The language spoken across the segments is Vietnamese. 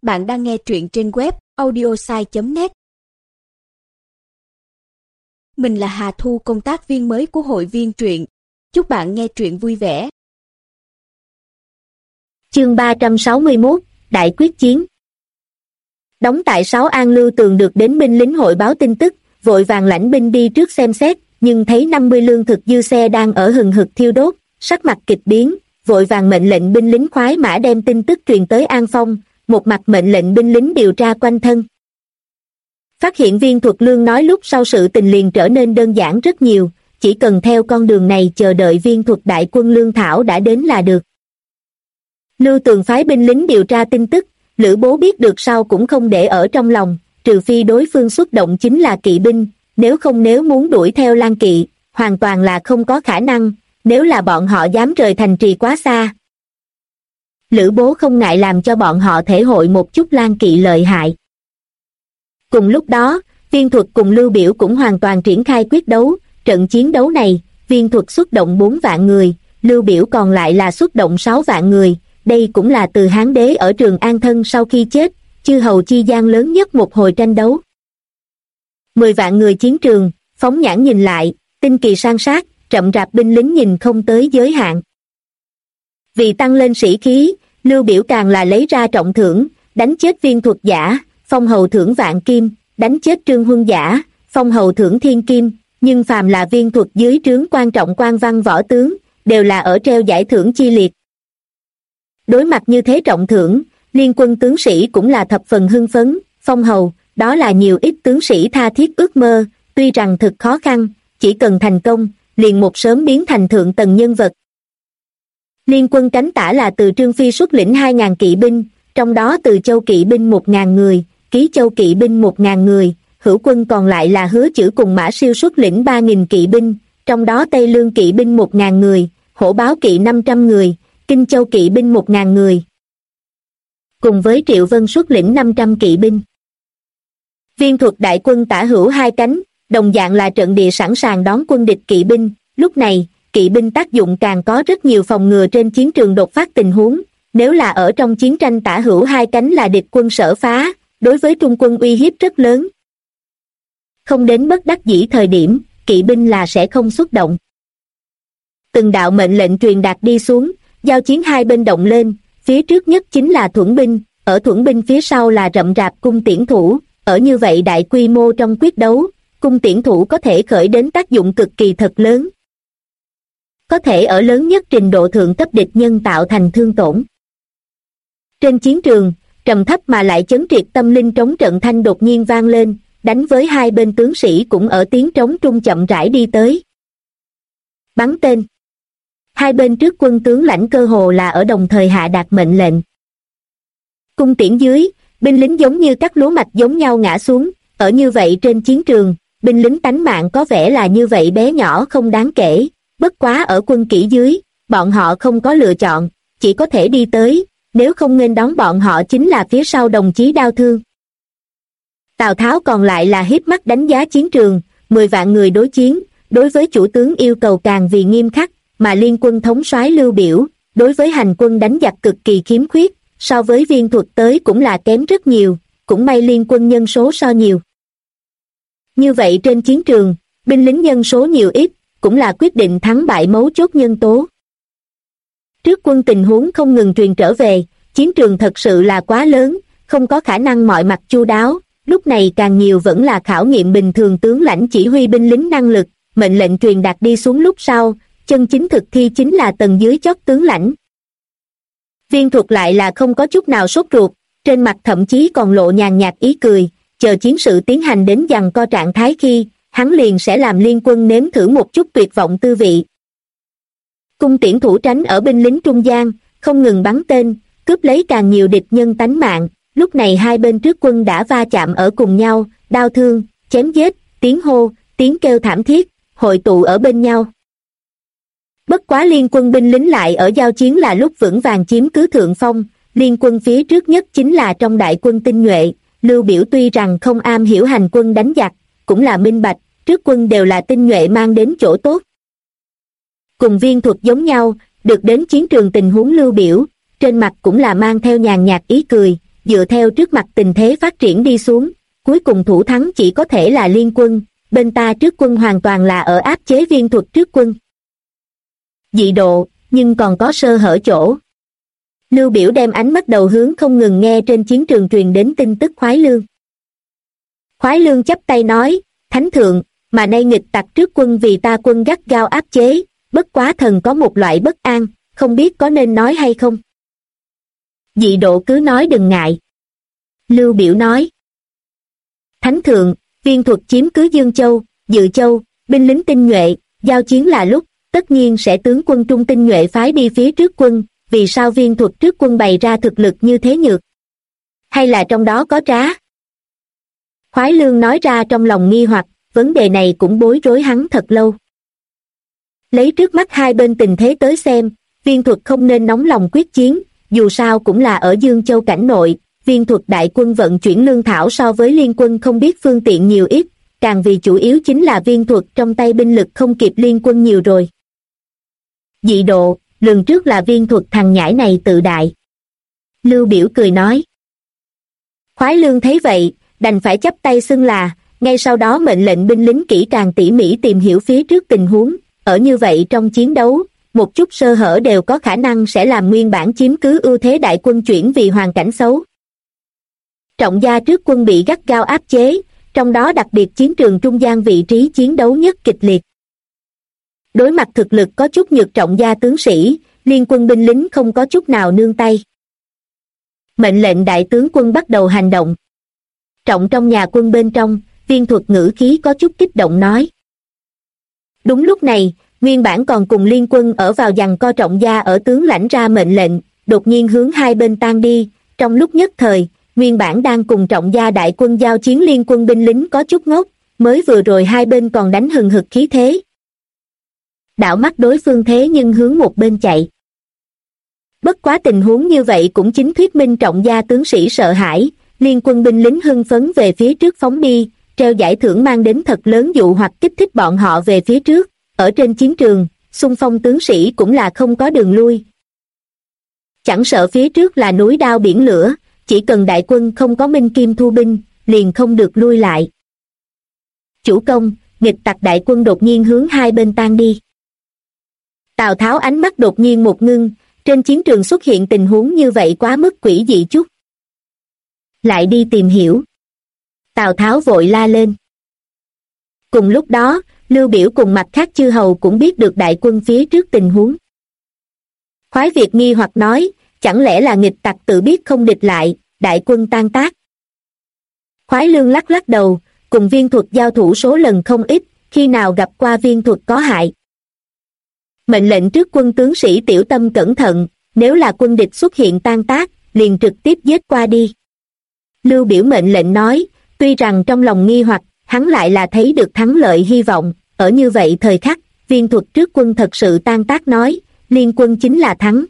Bạn đang nghe truyện trên web audiosai.net. Mình là Hà Thu, công tác viên mới của hội viên truyện. Chúc bạn nghe truyện vui vẻ. Chương 361, Đại quyết chiến. Đóng tại 6 An Lưu Tường được đến binh lính hội báo tin tức, vội vàng lãnh binh đi trước xem xét, nhưng thấy 50 lương thực dư xe đang ở hừng hực thiêu đốt, sắc mặt kịch biến, vội vàng mệnh lệnh binh lính khoái mã đem tin tức truyền tới An Phong, một mặt mệnh lệnh binh lính điều tra quanh thân. Phát hiện Viên Thuật Lương nói lúc sau sự tình liền trở nên đơn giản rất nhiều, chỉ cần theo con đường này chờ đợi Viên Thuật đại quân lương thảo đã đến là được. Lưu Tường phái binh lính điều tra tin tức, Lữ Bố biết được sau cũng không để ở trong lòng, trừ phi đối phương xuất động chính là kỵ binh, nếu muốn đuổi theo Lan Kỵ, hoàn toàn là không có khả năng, nếu là bọn họ dám rời thành trì quá xa. Lữ Bố không ngại làm cho bọn họ thể hội một chút Lan Kỵ lợi hại. Cùng lúc đó, Viên Thuật cùng Lưu Biểu cũng hoàn toàn triển khai quyết đấu, trận chiến đấu này, Viên Thuật xuất động 4 vạn người, Lưu Biểu còn lại là xuất động 6 vạn người, đây cũng là từ Hán đế ở Trường An Thân sau khi chết, chư hầu chi gian lớn nhất một hồi tranh đấu. 10 vạn người chiến trường, phóng nhãn nhìn lại, tinh kỳ san sát, rậm rạp binh lính nhìn không tới giới hạn. Vì tăng lên sĩ khí, Lưu Biểu càng là lấy ra trọng thưởng, đánh chết Viên Thuật giả, phong hầu thưởng vạn kim, đánh chết Trương Huân giả, phong hầu thưởng thiên kim, nhưng phàm là Viên Thuật dưới trướng quan trọng quan văn võ tướng, đều là ở treo giải thưởng chi liệt. Đối mặt như thế trọng thưởng, liên quân tướng sĩ cũng là thập phần hưng phấn, phong hầu, đó là nhiều ít tướng sĩ tha thiết ước mơ, tuy rằng thực khó khăn, chỉ cần thành công, liền một sớm biến thành thượng tầng nhân vật. Liên quân cánh tả là Từ Trương Phi xuất lĩnh 2.000 kỵ binh, trong đó Từ Châu kỵ binh 1.000 người, Ký Châu kỵ binh 1.000 người, hữu quân còn lại là Hứa Chử cùng Mã Siêu xuất lĩnh 3.000 kỵ binh, trong đó Tây Lương kỵ binh 1.000 người, Hổ Báo kỵ 500 người, Kinh Châu kỵ binh 1.000 người. Cùng với Triệu Vân xuất lĩnh 500 kỵ binh. Viên Thuật đại quân tả hữu hai cánh, đồng dạng là trận địa sẵn sàng đón quân địch kỵ binh, lúc này, kỵ binh tác dụng càng có rất nhiều phòng ngừa trên chiến trường đột phát tình huống, nếu là ở trong chiến tranh tả hữu hai cánh là địch quân sở phá, đối với trung quân uy hiếp rất lớn. Không đến bất đắc dĩ thời điểm, kỵ binh là sẽ không xuất động. Từng đạo mệnh lệnh truyền đạt đi xuống, giao chiến hai bên động lên, phía trước nhất chính là thuẫn binh, ở thuẫn binh phía sau là rậm rạp cung tiễn thủ, ở như vậy đại quy mô trong quyết đấu, cung tiễn thủ có thể khởi đến tác dụng cực kỳ thật lớn. Có thể ở lớn nhất trình độ thượng cấp địch nhân tạo thành thương tổn. Trên chiến trường, trầm thấp mà lại chấn triệt tâm linh trống trận thanh đột nhiên vang lên, đánh với hai bên tướng sĩ cũng ở tiếng trống trung chậm rãi đi tới. Bắn tên. Hai bên trước quân tướng lãnh cơ hồ là ở đồng thời hạ đạt mệnh lệnh. Cung tiễn dưới, binh lính giống như các lúa mạch giống nhau ngã xuống, ở như vậy trên chiến trường, binh lính tánh mạng có vẻ là như vậy bé nhỏ không đáng kể, bất quá ở quân kỹ dưới, bọn họ không có lựa chọn, chỉ có thể đi tới, nếu không nghênh đón bọn họ chính là phía sau đồng chí đau thương. Tào Tháo còn lại là hiếp mắt đánh giá chiến trường, 10 vạn người đối chiến, đối với chủ tướng yêu cầu càng vì nghiêm khắc, mà liên quân thống soái Lưu Biểu, đối với hành quân đánh giặc cực kỳ khiếm khuyết, so với Viên Thuật tới cũng là kém rất nhiều, cũng may liên quân nhân số so nhiều. Như vậy trên chiến trường, binh lính nhân số nhiều ít, cũng là quyết định thắng bại mấu chốt nhân tố. Trước quân tình huống không ngừng truyền trở về, chiến trường thật sự là quá lớn, không có khả năng mọi mặt chu đáo, lúc này càng nhiều vẫn là khảo nghiệm bình thường tướng lãnh chỉ huy binh lính năng lực, mệnh lệnh truyền đạt đi xuống lúc sau, chân chính thực thi chính là tầng dưới chót tướng lãnh. Viên Thuật lại là không có chút nào sốt ruột, trên mặt thậm chí còn lộ nhàn nhạt ý cười, chờ chiến sự tiến hành đến giằng co trạng thái khi, hắn liền sẽ làm liên quân nếm thử một chút tuyệt vọng tư vị. Cung tiễn thủ tránh ở binh lính trung gian, không ngừng bắn tên, cướp lấy càng nhiều địch nhân tánh mạng, lúc này hai bên trước quân đã va chạm ở cùng nhau, đao thương, chém giết, tiếng hô, tiếng kêu thảm thiết, hội tụ ở bên nhau. Bất quá liên quân binh lính lại ở giao chiến là lúc vững vàng chiếm cứ thượng phong, liên quân phía trước nhất chính là trong đại quân tinh nhuệ, Lưu Biểu tuy rằng không am hiểu hành quân đánh giặc, cũng là minh bạch, trước quân đều là tinh nhuệ mang đến chỗ tốt. Cùng Viên Thuật giống nhau, được đến chiến trường tình huống Lưu Biểu, trên mặt cũng là mang theo nhàn nhạt ý cười, dựa theo trước mặt tình thế phát triển đi xuống, cuối cùng thủ thắng chỉ có thể là Liên quân, bên ta trước quân hoàn toàn là ở áp chế Viên Thuật trước quân. Dị độ, nhưng còn có sơ hở chỗ. Lưu Biểu đem ánh mắt đầu hướng không ngừng nghe trên chiến trường truyền đến tin tức Khoái Lương. Khoái Lương chắp tay nói, Thánh thượng, mà nay nghịch tặc trước quân vì ta quân gắt gao áp chế, bất quá thần có một loại bất an, không biết có nên nói hay không. Dị độ cứ nói đừng ngại. Lưu Biểu nói. Thánh thượng, Viên Thuật chiếm cứ Dương Châu, Dự Châu, binh lính tinh nhuệ, giao chiến là lúc, tất nhiên sẽ tướng quân trung tinh nhuệ phái đi phía trước quân, vì sao Viên Thuật trước quân bày ra thực lực như thế nhược? Hay là trong đó có trá? Khoái Lương nói ra trong lòng nghi hoặc, vấn đề này cũng bối rối hắn thật lâu. Lấy trước mắt hai bên tình thế tới xem, Viên Thuật không nên nóng lòng quyết chiến, dù sao cũng là ở Dương Châu cảnh nội, Viên Thuật đại quân vận chuyển lương thảo so với Liên quân không biết phương tiện nhiều ít, càng vì chủ yếu chính là Viên Thuật trong tay binh lực không kịp Liên quân nhiều rồi. Dị độ, lần trước là Viên Thuật thằng nhãi này tự đại. Lưu Biểu cười nói. Khoái Lương thấy vậy, đành phải chắp tay xưng là, ngay sau đó mệnh lệnh binh lính kỹ càng tỉ mỉ tìm hiểu phía trước tình huống, ở như vậy trong chiến đấu, một chút sơ hở đều có khả năng sẽ làm nguyên bản chiếm cứ ưu thế đại quân chuyển vì hoàn cảnh xấu. Trọng gia trước quân bị gắt gao áp chế, trong đó đặc biệt chiến trường trung gian vị trí chiến đấu nhất kịch liệt. Đối mặt thực lực có chút nhược trọng gia tướng sĩ, Liên quân binh lính không có chút nào nương tay. Mệnh lệnh đại tướng quân bắt đầu hành động. Trọng trong nhà quân bên trong, Viên Thuật ngữ khí có chút kích động nói. Đúng lúc này, nguyên bản còn cùng Liên quân ở vào giằng co Trọng gia ở tướng lãnh ra mệnh lệnh, đột nhiên hướng hai bên tan đi, trong lúc nhất thời, nguyên bản đang cùng Trọng gia đại quân giao chiến Liên quân binh lính có chút ngốc, mới vừa rồi hai bên còn đánh hừng hực khí thế. Đảo mắt đối phương thế nhưng hướng một bên chạy. Bất quá tình huống như vậy cũng chính thuyết minh Trọng gia tướng sĩ sợ hãi, Liên quân binh lính hưng phấn về phía trước phóng đi, treo giải thưởng mang đến thật lớn dụ hoặc kích thích bọn họ về phía trước, ở trên chiến trường, xung phong tướng sĩ cũng là không có đường lui. Chẳng sợ phía trước là núi đao biển lửa, chỉ cần đại quân không có minh kim thu binh, liền không được lui lại. Chủ công, nghịch tặc đại quân đột nhiên hướng hai bên tan đi. Tào Tháo ánh mắt đột nhiên một ngưng, trên chiến trường xuất hiện tình huống như vậy quá mức quỷ dị chút. Lại đi tìm hiểu. Tào Tháo vội la lên. Cùng lúc đó, Lưu Biểu cùng mặt khác chư hầu cũng biết được đại quân phía trước tình huống. Khoái Việt nghi hoặc nói, chẳng lẽ là nghịch tặc tự biết không địch lại, đại quân tan tác. Khoái Lương lắc lắc đầu, cùng Viên Thuật giao thủ số lần không ít, khi nào gặp qua Viên Thuật có hại. Mệnh lệnh trước quân tướng sĩ tiểu tâm cẩn thận, nếu là quân địch xuất hiện tan tác, liền trực tiếp giết qua đi. Lưu Biểu mệnh lệnh nói, tuy rằng trong lòng nghi hoặc, hắn lại là thấy được thắng lợi hy vọng, ở như vậy thời khắc, Viên Thuật trước quân thật sự tan tác nói, Liên quân chính là thắng.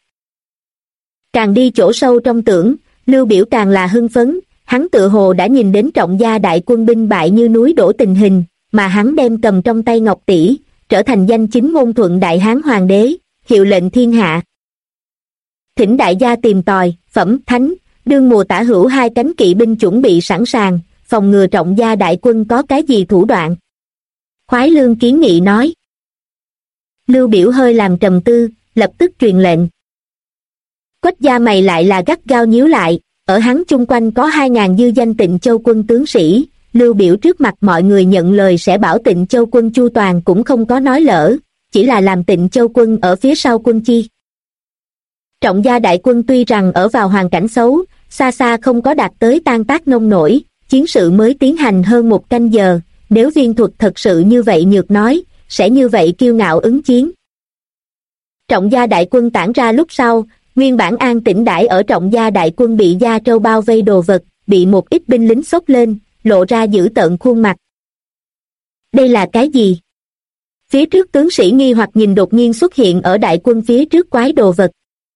Càng đi chỗ sâu trong tưởng, Lưu Biểu càng là hưng phấn, hắn tựa hồ đã nhìn đến Trọng gia đại quân binh bại như núi đổ tình hình, mà hắn đem cầm trong tay ngọc tỷ, trở thành danh chính ngôn thuận đại hán hoàng đế, hiệu lệnh thiên hạ. Thỉnh đại gia tìm tòi, phẩm, thánh, đương mùa tả hữu hai cánh kỵ binh chuẩn bị sẵn sàng, phòng ngừa Trọng gia đại quân có cái gì thủ đoạn. Khoái Lương kiến nghị nói. Lưu Biểu hơi làm trầm tư, lập tức truyền lệnh. Quách gia mày lại là gắt gao nhíu lại, ở hắn chung quanh có 2.000 dư danh Tịnh Châu quân tướng sĩ, Lưu Biểu trước mặt mọi người nhận lời sẽ bảo Tịnh Châu quân chu toàn cũng không có nói lỡ, chỉ là làm Tịnh Châu quân ở phía sau quân chi. Trọng gia đại quân tuy rằng ở vào hoàn cảnh xấu, xa xa không có đạt tới tan tác nông nổi, chiến sự mới tiến hành hơn 1 canh giờ, nếu Viên Thuật thật sự như vậy nhược nói, sẽ như vậy kiêu ngạo ứng chiến. Trọng gia đại quân tản ra lúc sau, nguyên bản an tĩnh đãi ở Trọng gia đại quân bị gia trâu bao vây đồ vật, bị một ít binh lính xốc lên, lộ ra dữ tợn khuôn mặt. Đây là cái gì? Phía trước tướng sĩ nghi hoặc nhìn đột nhiên xuất hiện ở đại quân phía trước quái đồ vật.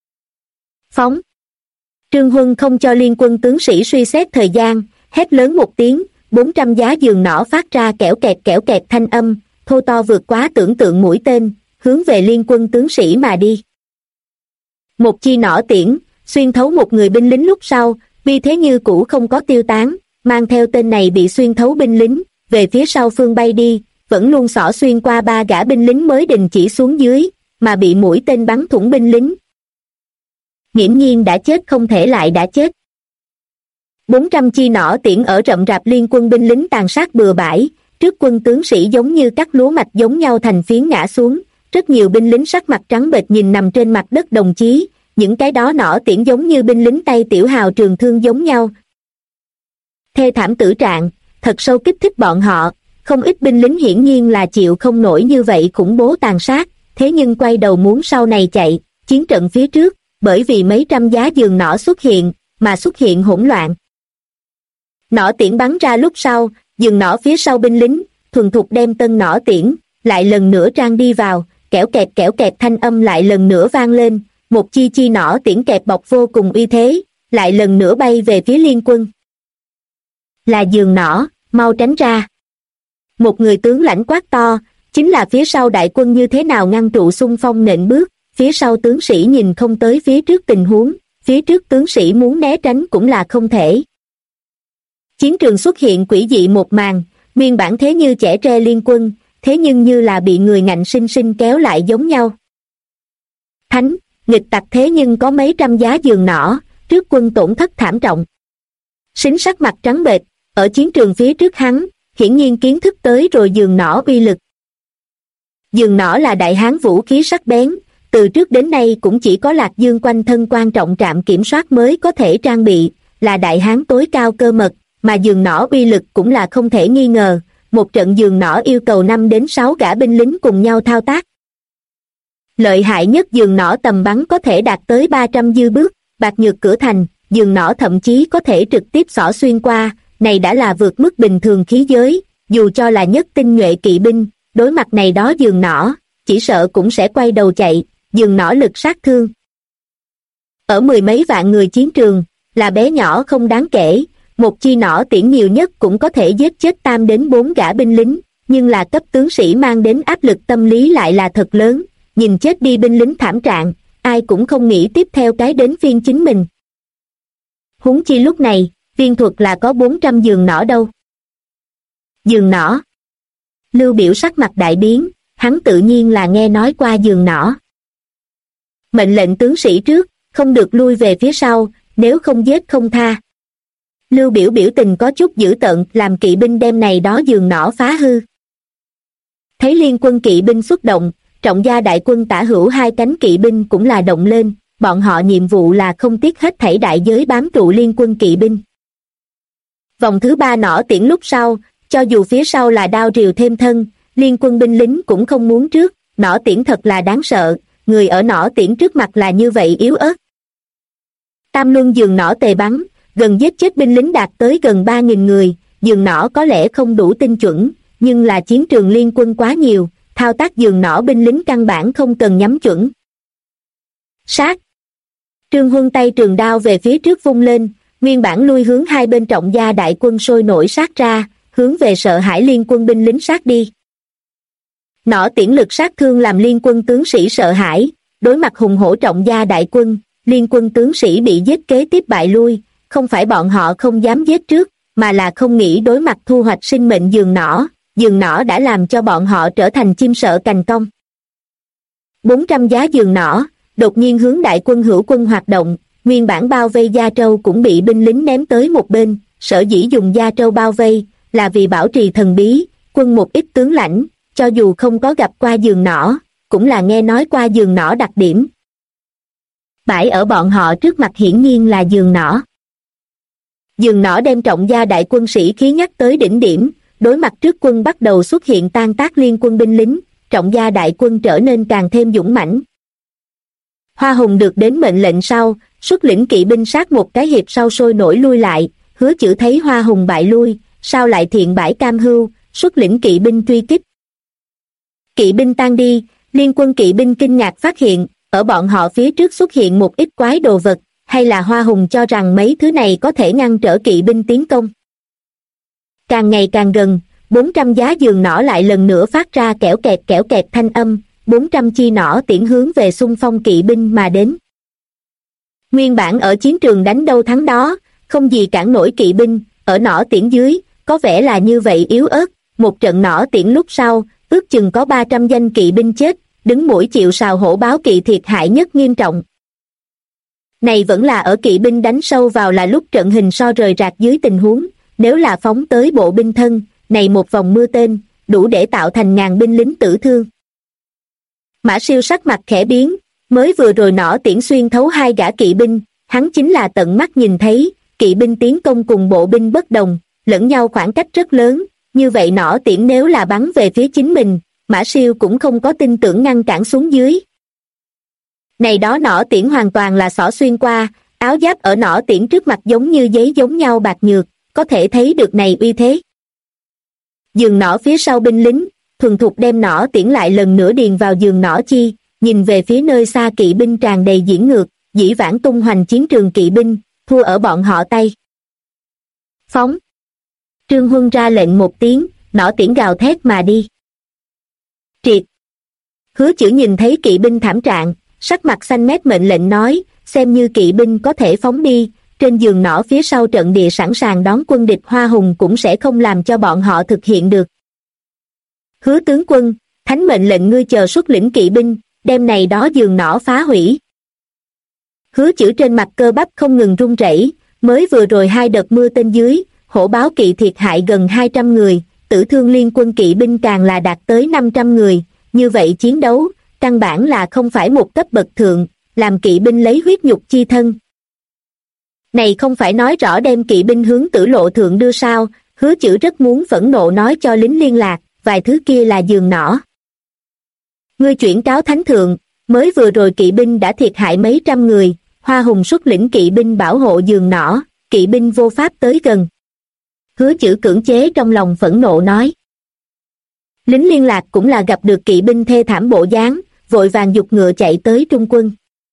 Phóng! Trương Huân không cho liên quân tướng sĩ suy xét thời gian, hét lớn một tiếng, 400 giá giường nỏ phát ra kẽo kẹt thanh âm, thô to vượt quá tưởng tượng mũi tên, hướng về liên quân tướng sĩ mà đi. Một chi nỏ tiễn, xuyên thấu một người binh lính lúc sau, vì thế như cũ không có tiêu tán, mang theo tên này bị xuyên thấu binh lính, về phía sau phương bay đi, vẫn luôn xỏ xuyên qua 3 gã binh lính mới đình chỉ xuống dưới, mà bị mũi tên bắn thủng binh lính. Nghiễm nhiên đã chết không thể lại đã chết. 400 chi nỏ tiễn ở rậm rạp liên quân binh lính tàn sát bừa bãi, trước quân tướng sĩ giống như cắt lúa mạch giống nhau thành phiến ngã xuống, rất nhiều binh lính sắc mặt trắng bệch nhìn nằm trên mặt đất đồng chí, những cái đó nỏ tiễn giống như binh lính tay tiểu hào trường thương giống nhau. Thê thảm tử trạng, thật sâu kích thích bọn họ, không ít binh lính hiển nhiên là chịu không nổi như vậy khủng bố tàn sát, thế nhưng quay đầu muốn sau này chạy, chiến trận phía trước, bởi vì mấy trăm giá giường nỏ xuất hiện, mà xuất hiện hỗn loạn. Nỏ tiễn bắn ra lúc sau, giường nỏ phía sau binh lính, thuần thục đem tân nỏ tiễn, lại lần nữa trang đi vào, kẽo kẹt thanh âm lại lần nữa vang lên, một chi chi nỏ tiễn kẹp bọc vô cùng uy thế, lại lần nữa bay về phía liên quân. Là giường nỏ, mau tránh ra. Một người tướng lãnh quát to, chính là phía sau đại quân như thế nào ngăn trụ xung phong nện bước, phía sau tướng sĩ nhìn không tới phía trước tình huống, phía trước tướng sĩ muốn né tránh cũng là không thể. Chiến trường xuất hiện quỷ dị một màn, nguyên bản thế như chẻ tre liên quân, thế nhưng như là bị người ngạnh sinh sinh kéo lại giống nhau. Thánh, nghịch tặc thế nhưng có mấy trăm giá giường nỏ, trước quân tổn thất thảm trọng. Sính sắc mặt trắng bệch, ở chiến trường phía trước hắn, hiển nhiên kiến thức tới rồi giường nỏ uy lực. Giường nỏ là đại hán vũ khí sắc bén, từ trước đến nay cũng chỉ có Lạc Dương quanh thân quan trọng trạm kiểm soát mới có thể trang bị, là đại hán tối cao cơ mật, mà giường nỏ uy lực cũng là không thể nghi ngờ, một trận giường nỏ yêu cầu 5 đến 6 gã binh lính cùng nhau thao tác. Lợi hại nhất giường nỏ tầm bắn có thể đạt tới 300 dư bước, bạc nhược cửa thành, giường nỏ thậm chí có thể trực tiếp xỏ xuyên qua, này đã là vượt mức bình thường khí giới, dù cho là nhất tinh nhuệ kỵ binh, đối mặt này đó giường nỏ, chỉ sợ cũng sẽ quay đầu chạy, giường nỏ lực sát thương. Ở 10 mấy vạn người chiến trường, là bé nhỏ không đáng kể, một chi nỏ tiễn nhiều nhất cũng có thể giết chết 3 đến 4 gã binh lính, nhưng là cấp tướng sĩ mang đến áp lực tâm lý lại là thật lớn, nhìn chết đi binh lính thảm trạng, ai cũng không nghĩ tiếp theo cái đến phiên chính mình. Huống chi lúc này, viên thuật là có 400 giường nỏ đâu. Giường nỏ. Lưu Biểu sắc mặt đại biến, hắn tự nhiên là nghe nói qua giường nỏ. Mệnh lệnh tướng sĩ trước, không được lui về phía sau, nếu không giết không tha. Lưu Biểu biểu tình có chút dữ tợn, làm kỵ binh đem này đó giường nỏ phá hư. Thấy liên quân kỵ binh xuất động, Trọng gia đại quân tả hữu 2 cánh kỵ binh cũng là động lên, bọn họ nhiệm vụ là không tiếc hết thảy đại giới bám trụ liên quân kỵ binh. Vòng thứ 3 nỏ tiễn lúc sau, cho dù phía sau là đao rìu thêm thân, liên quân binh lính cũng không muốn trước, nỏ tiễn thật là đáng sợ, người ở nỏ tiễn trước mặt là như vậy yếu ớt. Tam luân giường nỏ tề bắn, gần giết chết binh lính đạt tới gần 3.000 người, giường nỏ có lẽ không đủ tinh chuẩn, nhưng là chiến trường liên quân quá nhiều, thao tác giường nỏ binh lính căn bản không cần nhắm chuẩn. Sát! Trương Huân tay trường đao về phía trước vung lên, nguyên bản lui hướng hai bên Trọng gia đại quân sôi nổi sát ra, hướng về sợ hãi liên quân binh lính sát đi. Nỏ tiễn lực sát thương làm liên quân tướng sĩ sợ hãi, đối mặt hùng hổ Trọng gia đại quân, liên quân tướng sĩ bị giết kế tiếp bại lui, không phải bọn họ không dám giết trước, mà là không nghĩ đối mặt thu hoạch sinh mệnh giường nỏ đã làm cho bọn họ trở thành chim sợ cành cong. 400 giá giường nỏ, đột nhiên hướng đại quân hữu quân hoạt động, nguyên bản bao vây Gia Trâu cũng bị binh lính ném tới một bên, sở dĩ dùng Gia Trâu bao vây, là vì bảo trì thần bí, quân một ít tướng lãnh, cho dù không có gặp qua giường nỏ, cũng là nghe nói qua giường nỏ đặc điểm. Bãi ở bọn họ trước mặt hiển nhiên là giường nỏ. Giường nỏ đem Trọng gia đại quân sĩ khí nhắc tới đỉnh điểm, đối mặt trước quân bắt đầu xuất hiện tan tác liên quân binh lính, Trọng gia đại quân trở nên càng thêm dũng mãnh. Hoa Hùng được đến mệnh lệnh sau, xuất lĩnh kỵ binh sát một cái hiệp sau sôi nổi lui lại, Hứa Chữ thấy Hoa Hùng bại lui, sao lại thiện bãi cam hưu, xuất lĩnh kỵ binh truy kích. Kỵ binh tan đi, liên quân kỵ binh kinh ngạc phát hiện, ở bọn họ phía trước xuất hiện một ít quái đồ vật, hay là Hoa Hùng cho rằng mấy thứ này có thể ngăn trở kỵ binh tiến công. Càng ngày càng gần, 400 giá giường nỏ lại lần nữa phát ra kẽo kẹt thanh âm, 400 chi nỏ tiễn hướng về xung phong kỵ binh mà đến. Nguyên bản ở chiến trường đánh đâu thắng đó, không gì cản nổi kỵ binh, ở nỏ tiễn dưới, có vẻ là như vậy yếu ớt, một trận nỏ tiễn lúc sau, ước chừng có 300 danh kỵ binh chết, đứng mũi chịu sào hổ báo kỵ thiệt hại nhất nghiêm trọng. Này vẫn là ở kỵ binh đánh sâu vào là lúc trận hình so rời rạc dưới tình huống, nếu là phóng tới bộ binh thân, này một vòng mưa tên, đủ để tạo thành ngàn binh lính tử thương. Mã Siêu sắc mặt khẽ biến, mới vừa rồi nỏ tiễn xuyên thấu hai gã kỵ binh, hắn chính là tận mắt nhìn thấy, kỵ binh tiến công cùng bộ binh bất đồng, lẫn nhau khoảng cách rất lớn, như vậy nỏ tiễn nếu là bắn về phía chính mình, Mã Siêu cũng không có tin tưởng ngăn cản xuống dưới. Này đó nỏ tiễn hoàn toàn là xỏ xuyên qua, áo giáp ở nỏ tiễn trước mặt giống như giấy giống nhau bạc nhược, có thể thấy được này uy thế. Giường nỏ phía sau binh lính, thuần thục đem nỏ tiễn lại lần nữa điền vào giường nỏ chi, nhìn về phía nơi xa kỵ binh tràn đầy diễn ngược, dĩ vãng tung hoành chiến trường kỵ binh, thua ở bọn họ tay. Phóng! Trương Huân ra lệnh một tiếng, nỏ tiễn gào thét mà đi. Triệt! Hứa Chữ nhìn thấy kỵ binh thảm trạng, sắc mặt xanh mét mệnh lệnh nói, xem như kỵ binh có thể phóng đi, trên giường nỏ phía sau trận địa sẵn sàng đón quân địch Hoa Hùng cũng sẽ không làm cho bọn họ thực hiện được. Hứa tướng quân, thánh mệnh lệnh ngươi chờ xuất lĩnh kỵ binh, đem này đó giường nỏ phá hủy. Hứa Chữ trên mặt cơ bắp không ngừng run rẩy, mới vừa rồi hai đợt mưa tên dưới, hổ báo kỵ thiệt hại gần 200 người, tử thương liên quân kỵ binh càng là đạt tới 500 người, như vậy chiến đấu, căn bản là không phải một cấp bậc thượng, làm kỵ binh lấy huyết nhục chi thân. Này không phải nói rõ đem kỵ binh hướng tử lộ thượng đưa sao, Hứa Chữ rất muốn phẫn nộ nói cho lính liên lạc, vài thứ kia là giường nỏ. Ngươi chuyển cáo thánh thượng, mới vừa rồi kỵ binh đã thiệt hại mấy trăm người, Hoa Hùng xuất lĩnh kỵ binh bảo hộ giường nỏ, kỵ binh vô pháp tới gần. Hứa Chữ cưỡng chế trong lòng phẫn nộ nói. Lính liên lạc cũng là gặp được kỵ binh thê thảm bộ dáng, vội vàng giục ngựa chạy tới trung quân.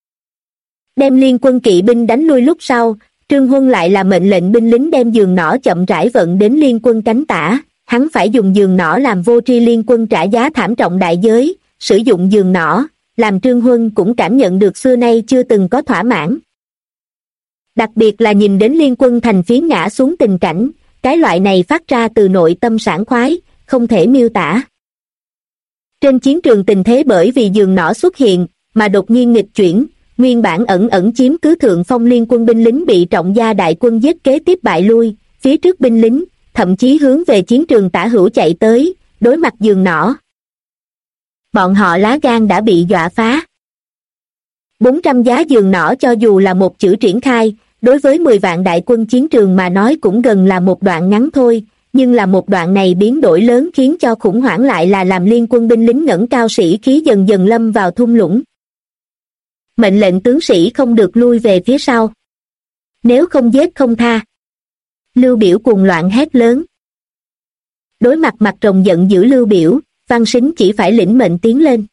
Đem liên quân kỵ binh đánh lui lúc sau, Trương Huân lại là mệnh lệnh binh lính đem giường nỏ chậm rãi vận đến liên quân cánh tả, hắn phải dùng giường nỏ làm vô tri liên quân trả giá thảm trọng đại giới, sử dụng giường nỏ, làm Trương Huân cũng cảm nhận được xưa nay chưa từng có thỏa mãn. Đặc biệt là nhìn đến liên quân thành phiến ngã xuống tình cảnh, cái loại này phát ra từ nội tâm sảng khoái, không thể miêu tả. Trên chiến trường tình thế bởi vì giường nỏ xuất hiện, mà đột nhiên nghịch chuyển, nguyên bản ẩn ẩn chiếm cứ thượng phong liên quân binh lính bị Trọng Gia đại quân giết kế tiếp bại lui, phía trước binh lính, thậm chí hướng về chiến trường tả hữu chạy tới, đối mặt giường nỏ. Bọn họ lá gan đã bị dọa phá. 400 giá giường nỏ cho dù là một chữ triển khai, đối với 10 vạn đại quân chiến trường mà nói cũng gần là một đoạn ngắn thôi, nhưng là một đoạn này biến đổi lớn khiến cho khủng hoảng lại là làm liên quân binh lính ngẩng cao sĩ khí dần dần lâm vào thung lũng. Mệnh lệnh tướng sĩ không được lui về phía sau. Nếu không giết không tha. Lưu Biểu cuồng loạn hét lớn. Đối mặt mặt rồng giận dữ Lưu Biểu, Văn Sính chỉ phải lĩnh mệnh tiến lên.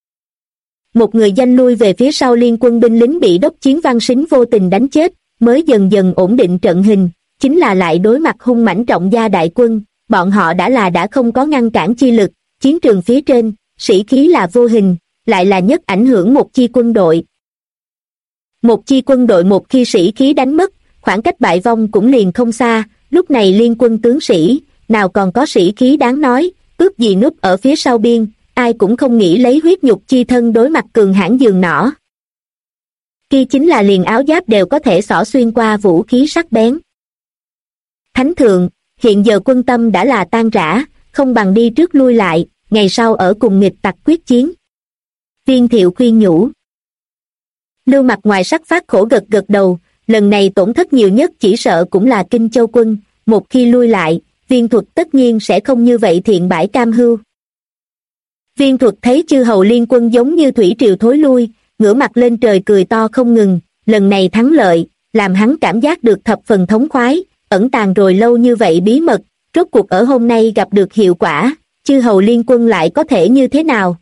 Một người danh lui về phía sau liên quân binh lính bị đốc chiến Văn Sính vô tình đánh chết, mới dần dần ổn định trận hình, chính là lại đối mặt hung mãnh Trọng Gia đại quân, bọn họ đã không có ngăn cản chi lực, chiến trường phía trên, sĩ khí là vô hình, lại là nhất ảnh hưởng một chi quân đội. Một chi quân đội một khi sĩ khí đánh mất, khoảng cách bại vong cũng liền không xa, lúc này liên quân tướng sĩ, nào còn có sĩ khí đáng nói, ước gì núp ở phía sau biên, ai cũng không nghĩ lấy huyết nhục chi thân đối mặt cường hãn giường nỏ. Kia chính là liền áo giáp đều có thể xỏ xuyên qua vũ khí sắc bén. Thánh thượng, hiện giờ quân tâm đã là tan rã, không bằng đi trước lui lại, ngày sau ở cùng nghịch tặc quyết chiến. Viên Thiệu khuyên nhủ. Lưu Mặt ngoài sắc phát khổ gật gật đầu, lần này tổn thất nhiều nhất chỉ sợ cũng là Kinh Châu quân, một khi lui lại, Viên Thuật tất nhiên sẽ không như vậy thiện bãi cam hưu. Viên Thuật thấy chư hầu liên quân giống như thủy triều thối lui, ngửa mặt lên trời cười to không ngừng, lần này thắng lợi, làm hắn cảm giác được thập phần thống khoái, ẩn tàng rồi lâu như vậy bí mật, rốt cuộc ở hôm nay gặp được hiệu quả, chư hầu liên quân lại có thể như thế nào?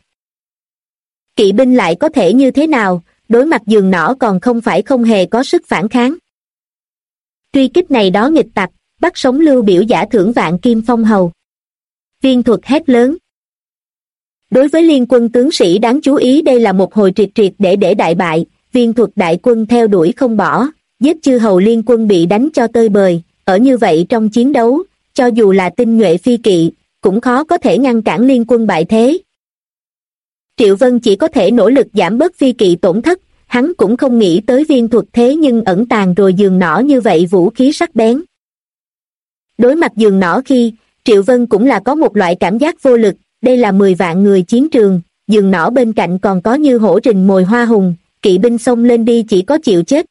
Kỵ binh lại có thể như thế nào, đối mặt giường nỏ còn không phải không hề có sức phản kháng. Truy kích này đó nghịch tặc, bắt sống Lưu Biểu giả thưởng vạn kim phong hầu. Viên Thuật hét lớn. Đối với liên quân tướng sĩ đáng chú ý đây là một hồi triệt để đại bại, Viên Thuật đại quân theo đuổi không bỏ, giết chư hầu liên quân bị đánh cho tơi bời, ở như vậy trong chiến đấu, cho dù là tinh nhuệ phi kỵ, cũng khó có thể ngăn cản liên quân bại thế. Triệu Vân chỉ có thể nỗ lực giảm bớt phi kỵ tổn thất, hắn cũng không nghĩ tới viên thuật thế nhưng ẩn tàng rồi giường nỏ như vậy vũ khí sắc bén. Đối mặt giường nỏ khi, Triệu Vân cũng là có một loại cảm giác vô lực, đây là 10 vạn người chiến trường, giường nỏ bên cạnh còn có như hổ rình mồi hoa hùng, kỵ binh xông lên đi chỉ có chịu chết.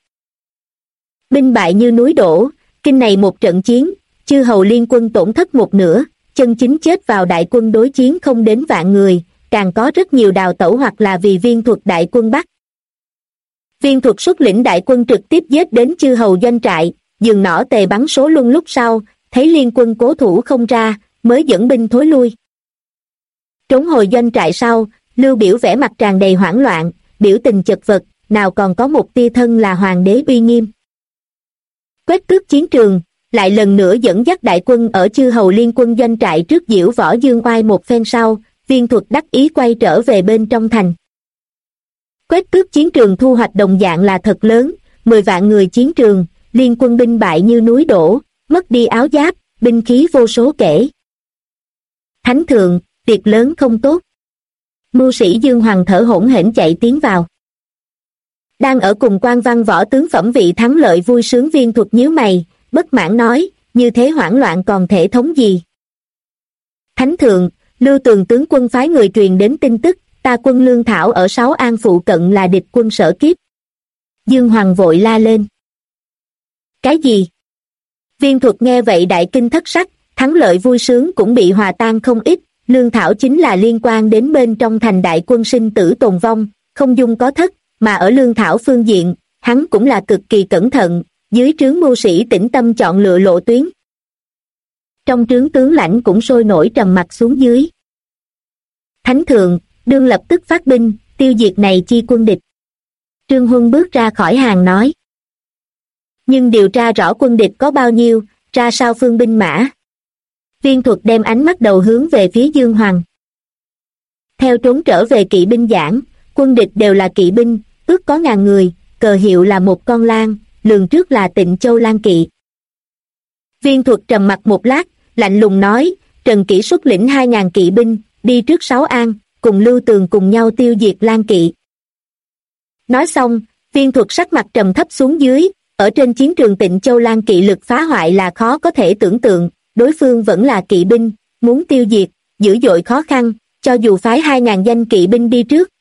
Binh bại như núi đổ, kinh này một trận chiến, chư hầu liên quân tổn thất một nửa, chân chính chết vào đại quân đối chiến không đến vạn người, càng có rất nhiều đào tẩu hoặc là vì viên thuật đại quân bắt. Viên thuật xuất lĩnh đại quân trực tiếp giết đến chư hầu doanh trại, giường nỏ tề bắn số luân lúc sau, thấy liên quân cố thủ không ra, mới dẫn binh thối lui. Trốn hồi doanh trại sau, Lưu Biểu vẻ mặt tràn đầy hoảng loạn, biểu tình chật vật, nào còn có một tia thân là hoàng đế uy nghiêm. Quét tước chiến trường, lại lần nữa dẫn dắt đại quân ở chư hầu liên quân doanh trại trước diễu võ dương oai một phen sau, viên thuật đắc ý quay trở về bên trong thành. Quét tước chiến trường thu hoạch đồng dạng là thật lớn, 10 vạn người chiến trường, liên quân binh bại như núi đổ, mất đi áo giáp, binh khí vô số kể. Thánh thượng, việc lớn không tốt. Mưu sĩ Dương Hoàng thở hổn hển chạy tiến vào. Đang ở cùng quan văn võ tướng phẩm vị thắng lợi vui sướng viên thuật nhíu mày, bất mãn nói, như thế hoảng loạn còn thể thống gì. Thánh thượng, Lưu Tường tướng quân phái người truyền đến tin tức, ta quân Lương Thảo ở Sáu An phụ cận là địch quân Sở Kiếp. Dương Hoàng vội la lên. Cái gì? Viên thuật nghe vậy đại kinh thất sắc, thắng lợi vui sướng cũng bị hòa tan không ít, Lương Thảo chính là liên quan đến bên trong thành đại quân sinh tử tồn vong, không dung có thất, mà ở Lương Thảo phương diện, hắn cũng là cực kỳ cẩn thận, dưới trướng mưu sĩ tĩnh tâm chọn lựa lộ tuyến. Trong trướng tướng lãnh cũng sôi nổi trầm mặt xuống dưới. Thánh thượng, đương lập tức phát binh, tiêu diệt này chi quân địch. Trương Huân bước ra khỏi hàng nói. Nhưng điều tra rõ quân địch có bao nhiêu, ra sao phương binh mã. Viên thuật đem ánh mắt đầu hướng về phía Dương Hoàng. Theo trốn trở về kỵ binh giảng, quân địch đều là kỵ binh, ước có 1000 người, cờ hiệu là một con lang, lường trước là Tịnh Châu Lang Kỵ. Viên thuật trầm mặt một lát, lạnh lùng nói, Trần Kỷ xuất lĩnh 2000 kỵ binh, đi trước Sáu An, cùng Lưu Tường cùng nhau tiêu diệt Lang Kỵ. Nói xong, viên thuật sắc mặt trầm thấp xuống dưới, ở trên chiến trường Tịnh Châu Lang Kỵ lực phá hoại là khó có thể tưởng tượng, đối phương vẫn là kỵ binh, muốn tiêu diệt, dữ dội khó khăn, cho dù phái 2000 danh kỵ binh đi trước.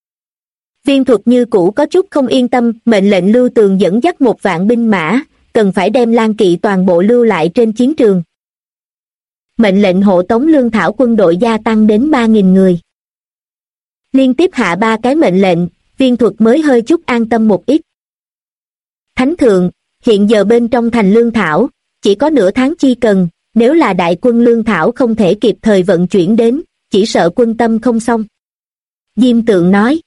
Viên thuật như cũ có chút không yên tâm, mệnh lệnh Lưu Tường dẫn dắt 1 vạn binh mã, cần phải đem Lang Kỵ toàn bộ lưu lại trên chiến trường. Mệnh lệnh hộ tống Lương Thảo quân đội gia tăng đến 3000 người. Liên tiếp hạ 3 cái mệnh lệnh, viên thuật mới hơi chút an tâm một ít. Thánh thượng, hiện giờ bên trong thành Lương Thảo, chỉ có nửa tháng chi cần, nếu là đại quân Lương Thảo không thể kịp thời vận chuyển đến, chỉ sợ quân tâm không xong. Diêm Tượng nói.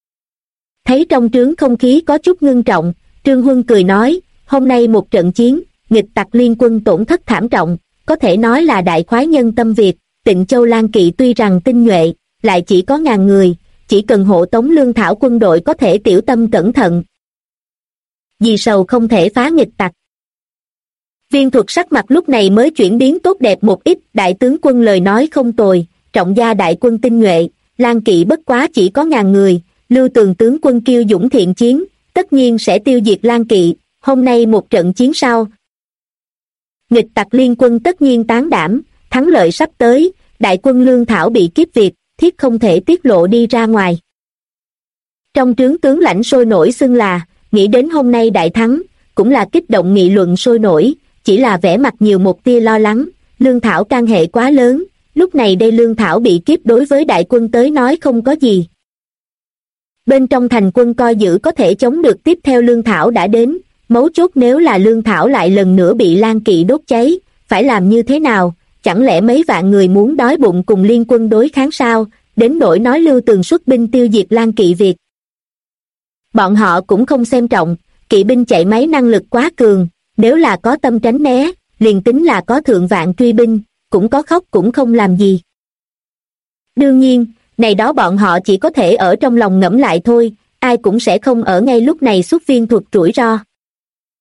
Thấy trong trướng không khí có chút ngưng trọng, Trương Huân cười nói, hôm nay một trận chiến, nghịch tặc liên quân tổn thất thảm trọng, có thể nói là đại khoái nhân tâm Việt, Tịnh Châu Lang Kỵ tuy rằng tinh nhuệ, lại chỉ có 1000 người, chỉ cần hộ tống Lương Thảo quân đội có thể tiểu tâm cẩn thận. Vì sầu không thể phá nghịch tặc. Viên thuật sắc mặt lúc này mới chuyển biến tốt đẹp một ít, đại tướng quân lời nói không tồi, trọng gia đại quân tinh nhuệ, Lang Kỵ bất quá chỉ có 1000 người, Lưu Tường tướng quân kiêu dũng thiện chiến, tất nhiên sẽ tiêu diệt Lang Kỵ, hôm nay một trận chiến sau. Nghịch tặc liên quân tất nhiên tán đảm, thắng lợi sắp tới, đại quân Lương Thảo bị kiếp Việt, thiết không thể tiết lộ đi ra ngoài. Trong trướng tướng lãnh sôi nổi xưng là, nghĩ đến hôm nay đại thắng, cũng là kích động nghị luận sôi nổi, chỉ là vẻ mặt nhiều một tia lo lắng, Lương Thảo can hệ quá lớn, lúc này đây Lương Thảo bị kiếp đối với đại quân tới nói không có gì. Bên trong thành quân coi giữ có thể chống được tiếp theo Lương Thảo đã đến, mấu chốt nếu là Lương Thảo lại lần nữa bị Lang Kỵ đốt cháy, phải làm như thế nào, chẳng lẽ mấy vạn người muốn đói bụng cùng liên quân đối kháng sao, đến nỗi nói Lưu Tường xuất binh tiêu diệt Lang Kỵ Việt. Bọn họ cũng không xem trọng, kỵ binh chạy máy năng lực quá cường, nếu là có tâm tránh né, liền tính là có thượng vạn truy binh, cũng có khóc cũng không làm gì. Đương nhiên, này đó bọn họ chỉ có thể ở trong lòng ngẫm lại thôi, ai cũng sẽ không ở ngay lúc này xuất viên thuật rủi ro.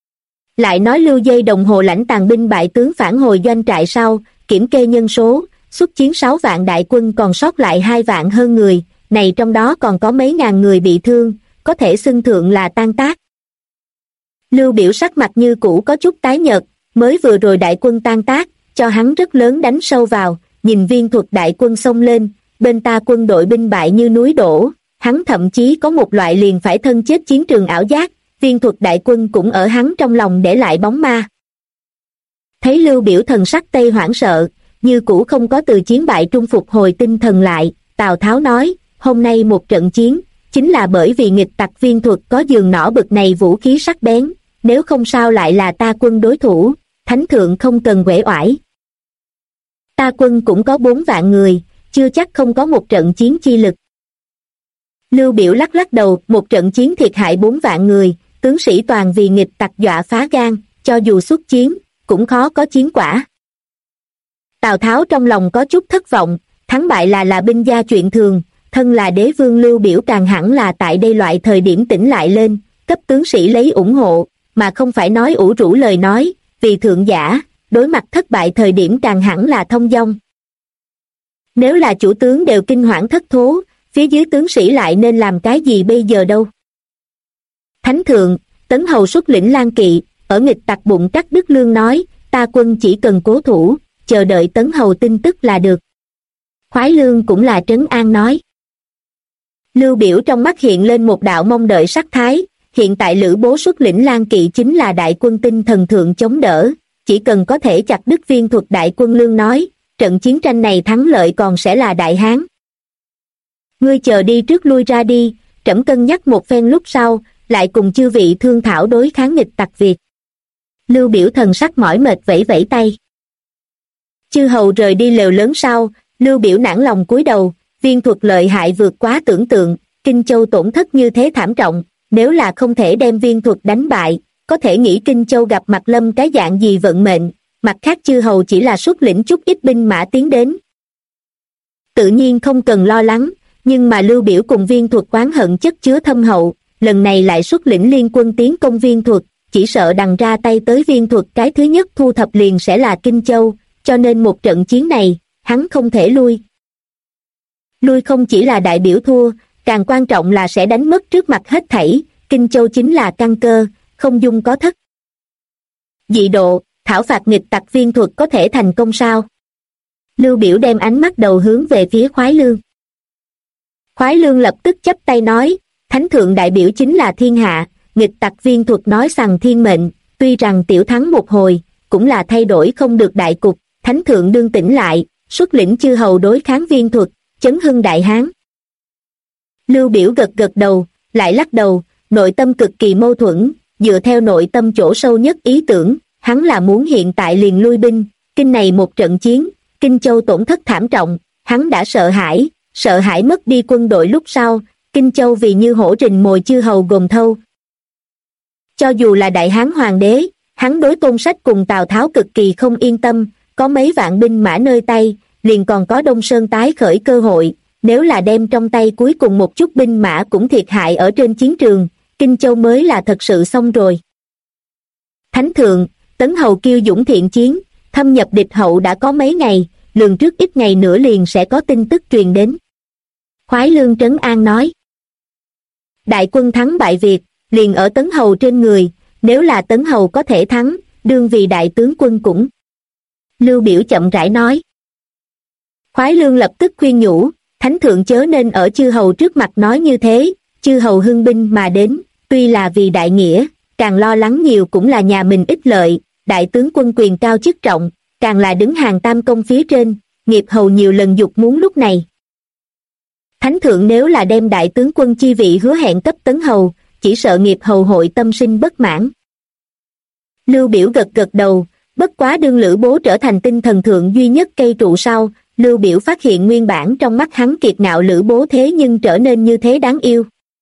Lại nói Lưu Dây đồng hồ lãnh tàn binh bại tướng phản hồi doanh trại sau, kiểm kê nhân số, xuất chiến 6 vạn đại quân còn sót lại 2 vạn hơn người, này trong đó còn có mấy ngàn người bị thương, có thể xưng thượng là tan tác. Lưu Biểu sắc mặt như cũ có chút tái nhợt, mới vừa rồi đại quân tan tác, cho hắn rất lớn đánh sâu vào, nhìn Viên Thuật đại quân xông lên, bên ta quân đội binh bại như núi đổ, hắn thậm chí có một loại liền phải thân chết chiến trường ảo giác, Viên Thuật đại quân cũng ở hắn trong lòng để lại bóng ma. Thấy Lưu Biểu thần sắc tây hoảng sợ, như cũ không có từ chiến bại trung phục hồi tinh thần lại, Tào Tháo nói, hôm nay một trận chiến, chính là bởi vì nghịch tặc Viên Thuật có giường nỏ bực này vũ khí sắc bén, nếu không sao lại là ta quân đối thủ, thánh thượng không cần uể oải. Ta quân cũng có 4 vạn người, chưa chắc không có một trận chiến chi lực. Lưu Biểu lắc lắc đầu, một trận chiến thiệt hại 4 vạn người, tướng sĩ toàn vì nghịch tặc dọa phá gan, cho dù xuất chiến, cũng khó có chiến quả. Tào Tháo trong lòng có chút thất vọng, thắng bại là binh gia chuyện thường, thân là đế vương Lưu Biểu càng hẳn là tại đây loại thời điểm tỉnh lại lên, cấp tướng sĩ lấy ủng hộ, mà không phải nói ủ rũ lời nói, vì thượng giả, đối mặt thất bại thời điểm càng hẳn là thông dong. Nếu là chủ tướng đều kinh hoảng thất thố, phía dưới tướng sĩ lại nên làm cái gì bây giờ đâu? Thánh thượng, Tấn Hầu xuất lĩnh Lan Kỵ, ở nghịch tặc bụng cắt đứt lương nói, ta quân chỉ cần cố thủ, chờ đợi Tấn Hầu tin tức là được. Khoái Lương cũng là trấn an nói. Lưu Biểu trong mắt hiện lên một đạo mong đợi sắc thái, hiện tại Lữ Bố xuất lĩnh Lan Kỵ chính là đại quân tinh thần thượng chống đỡ, chỉ cần có thể chặt đứt Viên Thuật đại quân lương nói, trận chiến tranh này thắng lợi còn sẽ là đại hán. Ngươi chờ đi trước lui ra đi, trẫm cân nhắc một phen lúc sau, lại cùng chư vị thương thảo đối kháng nghịch tặc Việt. Lưu Biểu thần sắc mỏi mệt vẫy vẫy tay. Chư hầu rời đi lều lớn sau, Lưu Biểu nản lòng cúi đầu, Viên Thuật lợi hại vượt quá tưởng tượng, Kinh Châu tổn thất như thế thảm trọng, nếu là không thể đem Viên Thuật đánh bại, có thể nghĩ Kinh Châu gặp mặt lâm cái dạng gì vận mệnh, mặt khác chư hầu chỉ là xuất lĩnh chút ít binh mã tiến đến. Tự nhiên không cần lo lắng, nhưng mà Lưu Biểu cùng Viên Thuật oán hận chất chứa thâm hậu, lần này lại xuất lĩnh liên quân tiến công Viên Thuật, chỉ sợ đằng ra tay tới Viên Thuật cái thứ nhất thu thập liền sẽ là Kinh Châu, cho nên một trận chiến này, hắn không thể lui. Lui không chỉ là đại biểu thua, càng quan trọng là sẽ đánh mất trước mặt hết thảy, Kinh Châu chính là căn cơ, không dung có thất. Dị độ, thảo phạt nghịch tặc Viên Thuật có thể thành công sao? Lưu Biểu đem ánh mắt đầu hướng về phía Khoái Lương. Khoái Lương lập tức chắp tay nói, thánh thượng đại biểu chính là thiên hạ, nghịch tặc Viên Thuật nói rằng thiên mệnh, tuy rằng tiểu thắng một hồi, cũng là thay đổi không được đại cục, thánh thượng đương tỉnh lại, xuất lĩnh chư hầu đối kháng Viên Thuật, chấn hưng đại hán. Lưu Biểu gật gật đầu, lại lắc đầu, nội tâm cực kỳ mâu thuẫn, dựa theo nội tâm chỗ sâu nhất ý tưởng, hắn là muốn hiện tại liền lui binh, kinh này một trận chiến, Kinh Châu tổn thất thảm trọng, hắn đã sợ hãi mất đi quân đội lúc sau, Kinh Châu vì như hổ rình mồi chư hầu gồm thâu. Cho dù là đại hán hoàng đế, hắn đối Tôn Sách cùng Tào Tháo cực kỳ không yên tâm, có mấy vạn binh mã nơi tay, liền còn có Đông Sơn tái khởi cơ hội, nếu là đem trong tay cuối cùng một chút binh mã cũng thiệt hại ở trên chiến trường, Kinh Châu mới là thật sự xong rồi. Thánh thượng, Tấn Hầu kiêu dũng thiện chiến, thâm nhập địch hậu đã có mấy ngày, lường trước ít ngày nữa liền sẽ có tin tức truyền đến. Khoái Lương trấn an nói. Đại quân thắng bại Việt, liền ở Tấn Hầu trên người, nếu là Tấn Hầu có thể thắng, đương vì đại tướng quân cũng. Lưu Biểu chậm rãi nói. Khoái Lương lập tức khuyên nhủ, thánh thượng chớ nên ở chư hầu trước mặt nói như thế, chư hầu hưng binh mà đến, tuy là vì đại nghĩa, càng lo lắng nhiều cũng là nhà mình ích lợi, đại tướng quân quyền cao chức trọng, càng là đứng hàng tam công phía trên, nghiệp hầu nhiều lần dục muốn lúc này. Thánh thượng nếu là đem đại tướng quân chi vị hứa hẹn cấp Tấn Hầu, chỉ sợ nghiệp hầu hội tâm sinh bất mãn. Lưu Biểu gật gật đầu, bất quá đương Lữ Bố trở thành tinh thần thượng duy nhất cây trụ sau, Lưu Biểu phát hiện nguyên bản trong mắt hắn kiệt ngạo Lữ Bố thế nhưng trở nên như thế đáng yêu.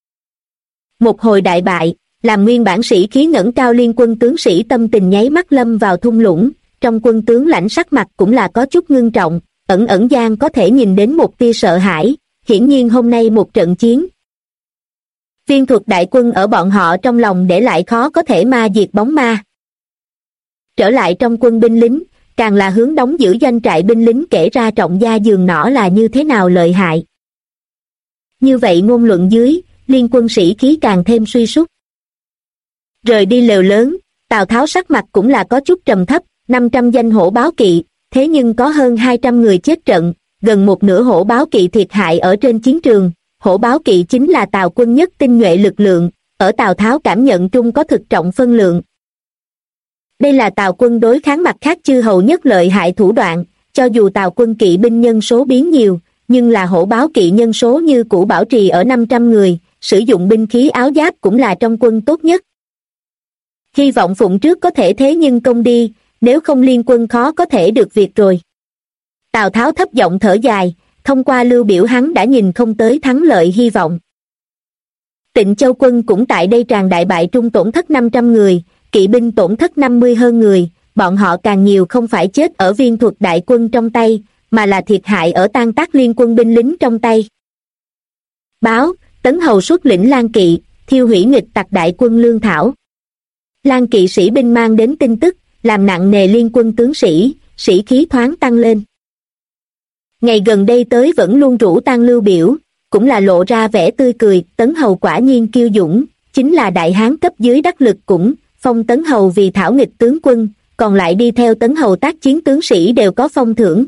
Một hồi đại bại, làm nguyên bản sĩ khí ngẩng cao liên quân tướng sĩ tâm tình nháy mắt lâm vào thung lũng, trong quân tướng lãnh sắc mặt cũng là có chút ngưng trọng, ẩn ẩn gian có thể nhìn đến một tia sợ hãi, hiển nhiên hôm nay một trận chiến. Viên Thuật đại quân ở bọn họ trong lòng để lại khó có thể ma diệt bóng ma. trở lại trong quân binh lính, càng là hướng đóng giữ doanh trại binh lính kể ra Trọng Gia giường nỏ là như thế nào lợi hại. Như vậy ngôn luận dưới, liên quân sĩ khí càng thêm suy sút. Rời đi lều lớn, Tào Tháo sắc mặt cũng là có chút trầm thấp, 500 danh hổ báo kỵ, thế nhưng có hơn 200 người chết trận, gần một nửa hổ báo kỵ thiệt hại ở trên chiến trường. Hổ báo kỵ chính là Tào quân nhất tinh nhuệ lực lượng, ở Tào Tháo cảm nhận trung có thực trọng phân lượng. Đây là Tào quân đối kháng mặt khác chư hầu nhất lợi hại thủ đoạn, cho dù Tào quân kỵ binh nhân số biến nhiều, nhưng là hổ báo kỵ nhân số như cũ bảo trì ở 500 người, sử dụng binh khí áo giáp cũng là trong quân tốt nhất. Hy vọng phụng trước có thể thế nhưng công đi, nếu không liên quân khó có thể được việc rồi. Tào Tháo thấp giọng thở dài, thông qua lưu biểu hắn đã nhìn không tới thắng lợi hy vọng. Tịnh Châu quân cũng tại đây tràn đại bại trung tổn thất 500 người, kỵ binh tổn thất 50 hơn người, bọn họ càng nhiều không phải chết ở viên thuật đại quân trong tay, mà là thiệt hại ở tan tác liên quân binh lính trong tay. Báo, Tấn Hầu xuất lĩnh Lan Kỵ, thiêu hủy nghịch tặc đại quân lương thảo. Lan Kỵ sĩ binh mang đến tin tức, làm nặng nề liên quân tướng sĩ, sĩ khí thoáng tăng lên. Ngày gần đây tới vẫn luôn rủ tang lưu biểu, cũng là lộ ra vẻ tươi cười. Tấn Hầu quả nhiên kiêu dũng, chính là đại hán cấp dưới đắc lực, cũng phong Tấn Hầu vì thảo nghịch tướng quân, còn lại đi theo Tấn Hầu tác chiến tướng sĩ đều có phong thưởng.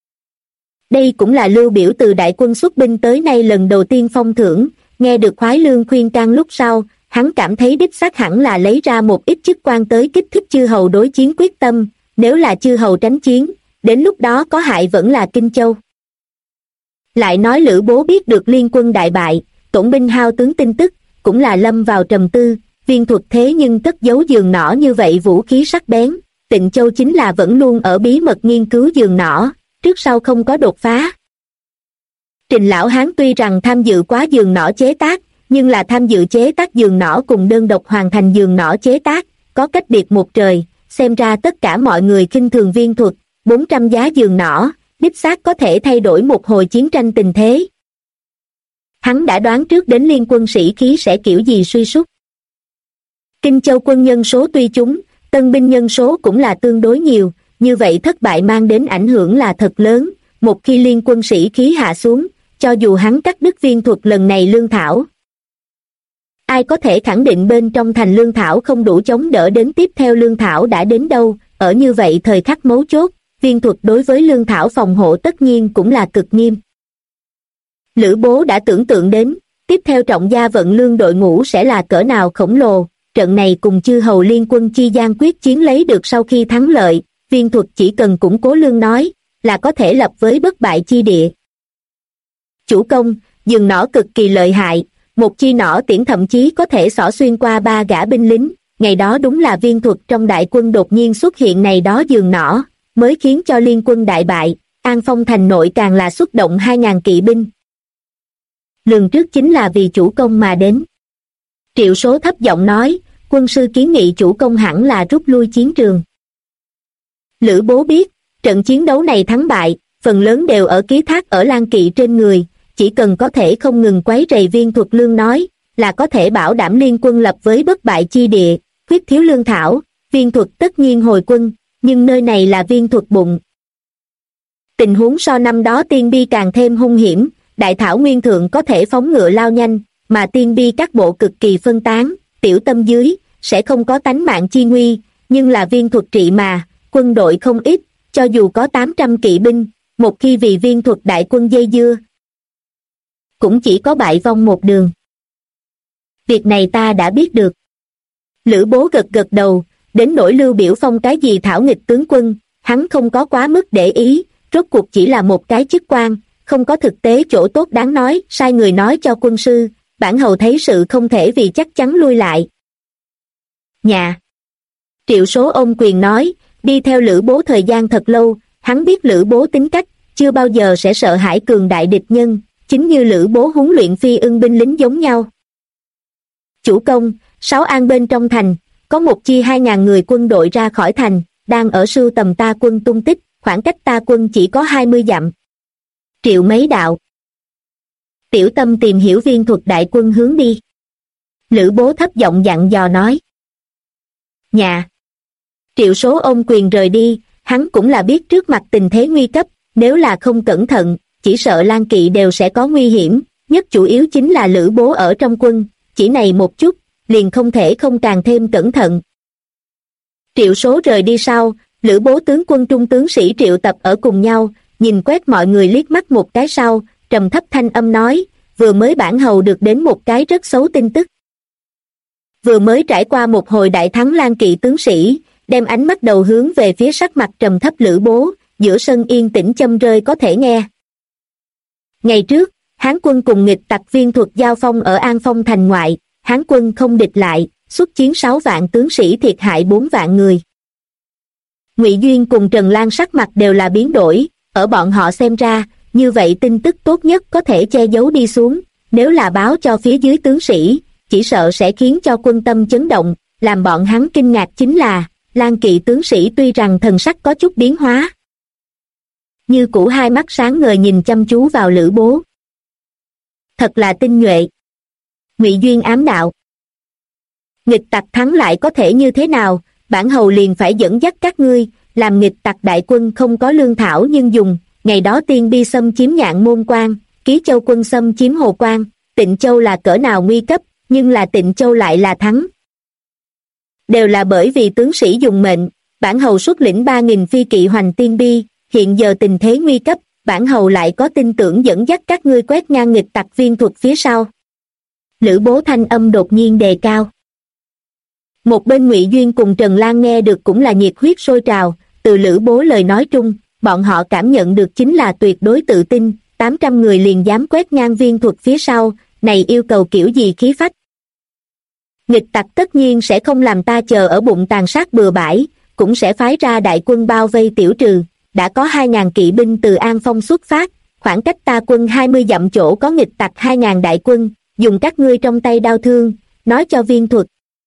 Đây cũng là lưu biểu từ đại quân xuất binh tới nay lần đầu tiên phong thưởng. Nghe được Khoái Lương khuyên can lúc sau, hắn cảm thấy đích xác hẳn là lấy ra một ít chức quan tới kích thích chư hầu đối chiến quyết tâm, nếu là chư hầu tránh chiến, đến lúc đó có hại vẫn là Kinh Châu. Lại nói Lữ Bố biết được liên quân đại bại, tổn binh hao tướng tin tức, cũng là lâm vào trầm tư. Viên thuật thế nhưng cất giấu giường nỏ như vậy vũ khí sắc bén, Tịnh Châu chính là vẫn luôn ở bí mật nghiên cứu giường nỏ, trước sau không có đột phá. Trình Lão Hán tuy rằng tham dự quá giường nỏ chế tác, nhưng là tham dự chế tác giường nỏ cùng đơn độc hoàn thành giường nỏ chế tác, có cách biệt một trời. Xem ra tất cả mọi người khinh thường viên thuật, 400 giá giường nỏ, đích xác có thể thay đổi một hồi chiến tranh tình thế. Hắn đã đoán trước đến liên quân sĩ khí sẽ kiểu gì suy sút. Kinh Châu quân nhân số tuy chúng, tân binh nhân số cũng là tương đối nhiều, như vậy thất bại mang đến ảnh hưởng là thật lớn. Một khi liên quân sĩ khí hạ xuống, cho dù hắn cắt đứt viên thuật lần này lương thảo, ai có thể khẳng định bên trong thành lương thảo không đủ chống đỡ đến tiếp theo lương thảo đã đến đâu. Ở như vậy thời khắc mấu chốt, viên thuật đối với lương thảo phòng hộ tất nhiên cũng là cực nghiêm. Lữ Bố đã tưởng tượng đến, tiếp theo Trọng Gia vận lương đội ngũ sẽ là cỡ nào khổng lồ. Trận này cùng chư hầu liên quân chi gian quyết chiến lấy được sau khi thắng lợi, viên thuật chỉ cần củng cố lương nói, là có thể lập với bất bại chi địa. Chủ công, giường nỏ cực kỳ lợi hại, một chi nỏ tiễn thậm chí có thể xỏ xuyên qua 3 gã binh lính. Ngày đó đúng là viên thuật trong đại quân đột nhiên xuất hiện này đó giường nỏ, mới khiến cho liên quân đại bại. An Phong thành nội càng là xuất động 2.000 kỵ binh. Lường trước chính là vì chủ công mà đến. Triệu Số thấp giọng nói, quân sư kiến nghị chủ công hẳn là rút lui chiến trường. Lữ Bố biết, trận chiến đấu này thắng bại, phần lớn đều ở ký thác ở Lan Kỵ trên người, chỉ cần có thể không ngừng quấy rầy viên thuật lương nói, là có thể bảo đảm liên quân lập với bất bại chi địa. Khuyết thiếu lương thảo, viên thuật tất nhiên hồi quân, nhưng nơi này là viên thuật bụng. Tình huống so năm đó Tiên Bi càng thêm hung hiểm, đại thảo nguyên thượng có thể phóng ngựa lao nhanh, mà Tiên Bi các bộ cực kỳ phân tán, tiểu tâm dưới, sẽ không có tánh mạng chi nguy, nhưng là viên thuật trị mà, quân đội không ít, cho dù có 800 kỵ binh, một khi vì viên thuật đại quân dây dưa, cũng chỉ có bại vong một đường. Việc này ta đã biết được. Lữ Bố gật gật đầu, đến nỗi Lưu Biểu Phong cái gì thảo nghịch tướng quân, hắn không có quá mức để ý, rốt cuộc chỉ là một cái chức quan, không có thực tế chỗ tốt đáng nói. Sai người nói cho quân sư, bản hầu thấy sự không thể vì chắc chắn lui lại. Nhà. Triệu Số ôm quyền nói, đi theo Lữ Bố thời gian thật lâu, hắn biết Lữ Bố tính cách, chưa bao giờ sẽ sợ hãi cường đại địch nhân, chính như Lữ Bố huấn luyện phi ưng binh lính giống nhau. Chủ công, Sáu An bên trong thành, có một chi 2.000 người quân đội ra khỏi thành, đang ở sưu tầm ta quân tung tích, khoảng cách ta quân chỉ có 20 dặm. Triệu Mấy đạo. Tiểu tâm tìm hiểu viên thuật đại quân hướng đi. Lữ Bố thấp giọng dặn dò nói. Nhà. Triệu Số ôm quyền rời đi, hắn cũng là biết trước mặt tình thế nguy cấp, nếu là không cẩn thận, chỉ sợ Lan Kỵ đều sẽ có nguy hiểm, nhất chủ yếu chính là Lữ Bố ở trong quân, chỉ này một chút, liền không thể không càng thêm cẩn thận. Triệu Số rời đi sau, Lữ Bố tướng quân trung tướng sĩ triệu tập ở cùng nhau, nhìn quét mọi người liếc mắt một cái sau, trầm thấp thanh âm nói, vừa mới bản hầu được đến một cái rất xấu tin tức. Vừa mới trải qua một hồi đại thắng Lan Kỵ tướng sĩ, đem ánh mắt đầu hướng về phía sắc mặt trầm thấp Lữ Bố, giữa sân yên tĩnh châm rơi có thể nghe. Ngày trước, Hán quân cùng nghịch tặc Viên Thuật giao phong ở An Phong thành ngoại, Hán quân không địch lại, xuất chiến 6 vạn tướng sĩ thiệt hại 4 vạn người. Ngụy Duyên cùng Trần Lan sắc mặt đều là biến đổi, ở bọn họ xem ra, như vậy tin tức tốt nhất có thể che giấu đi xuống, nếu là báo cho phía dưới tướng sĩ, chỉ sợ sẽ khiến cho quân tâm chấn động, làm bọn hắn kinh ngạc chính là, Lan Kỵ tướng sĩ tuy rằng thần sắc có chút biến hóa. Như cũ hai mắt sáng ngời nhìn chăm chú vào Lữ Bố. Thật là tinh nhuệ. Ngụy Duyên ám đạo. Nghịch tặc thắng lại có thể như thế nào, bản hầu liền phải dẫn dắt các ngươi, làm nghịch tặc đại quân không có lương thảo nhưng dùng, ngày đó Tiên Bi xâm chiếm Nhạn Môn Quan, Ký Châu quân xâm chiếm Hồ Quan, Tịnh Châu là cỡ nào nguy cấp, nhưng là Tịnh Châu lại là thắng. Đều là bởi vì tướng sĩ dùng mệnh, bản hầu xuất lĩnh 3.000 phi kỵ hoành Tiên Bi, hiện giờ tình thế nguy cấp, bản hầu lại có tin tưởng dẫn dắt các ngươi quét ngang nghịch tặc Viên Thuật phía sau. Lữ Bố thanh âm đột nhiên đề cao. Một bên Ngụy Duyên cùng Trần Lan nghe được cũng là nhiệt huyết sôi trào, từ Lữ Bố lời nói trung, bọn họ cảm nhận được chính là tuyệt đối tự tin, 800 người liền dám quét ngang Viên Thuật phía sau, này yêu cầu kiểu gì khí phách. Nghịch tặc tất nhiên sẽ không làm ta chờ ở bụng tàn sát bừa bãi, cũng sẽ phái ra đại quân bao vây tiểu trừ, đã có 2.000 kỵ binh từ An Phong xuất phát, khoảng cách ta quân 20 dặm chỗ có nghịch tặc 2.000 đại quân, dùng các ngươi trong tay đao thương, nói cho Viên Thuật.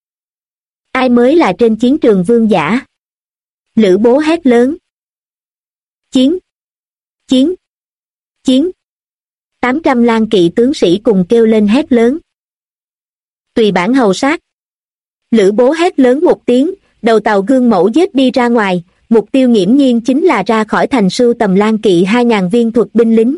Ai mới là trên chiến trường vương giả? Lữ Bố hét lớn. Chiến! Chiến! Chiến! 800 Lan Kỵ tướng sĩ cùng kêu lên hét lớn. Tùy bản hầu sát. Lữ Bố hét lớn một tiếng, đầu tàu gương mẫu giết đi ra ngoài, mục tiêu nghiễm nhiên chính là ra khỏi thành sưu tầm Lan Kỵ 2.000 Viên Thuật binh lính.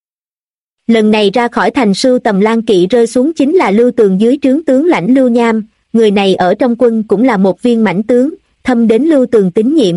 Lần này ra khỏi thành sưu tầm Lan Kỵ rơi xuống chính là Lưu Tường dưới trướng tướng lãnh Lưu Nham, người này ở trong quân cũng là một viên mãnh tướng, thâm đến Lưu Tường tín nhiệm.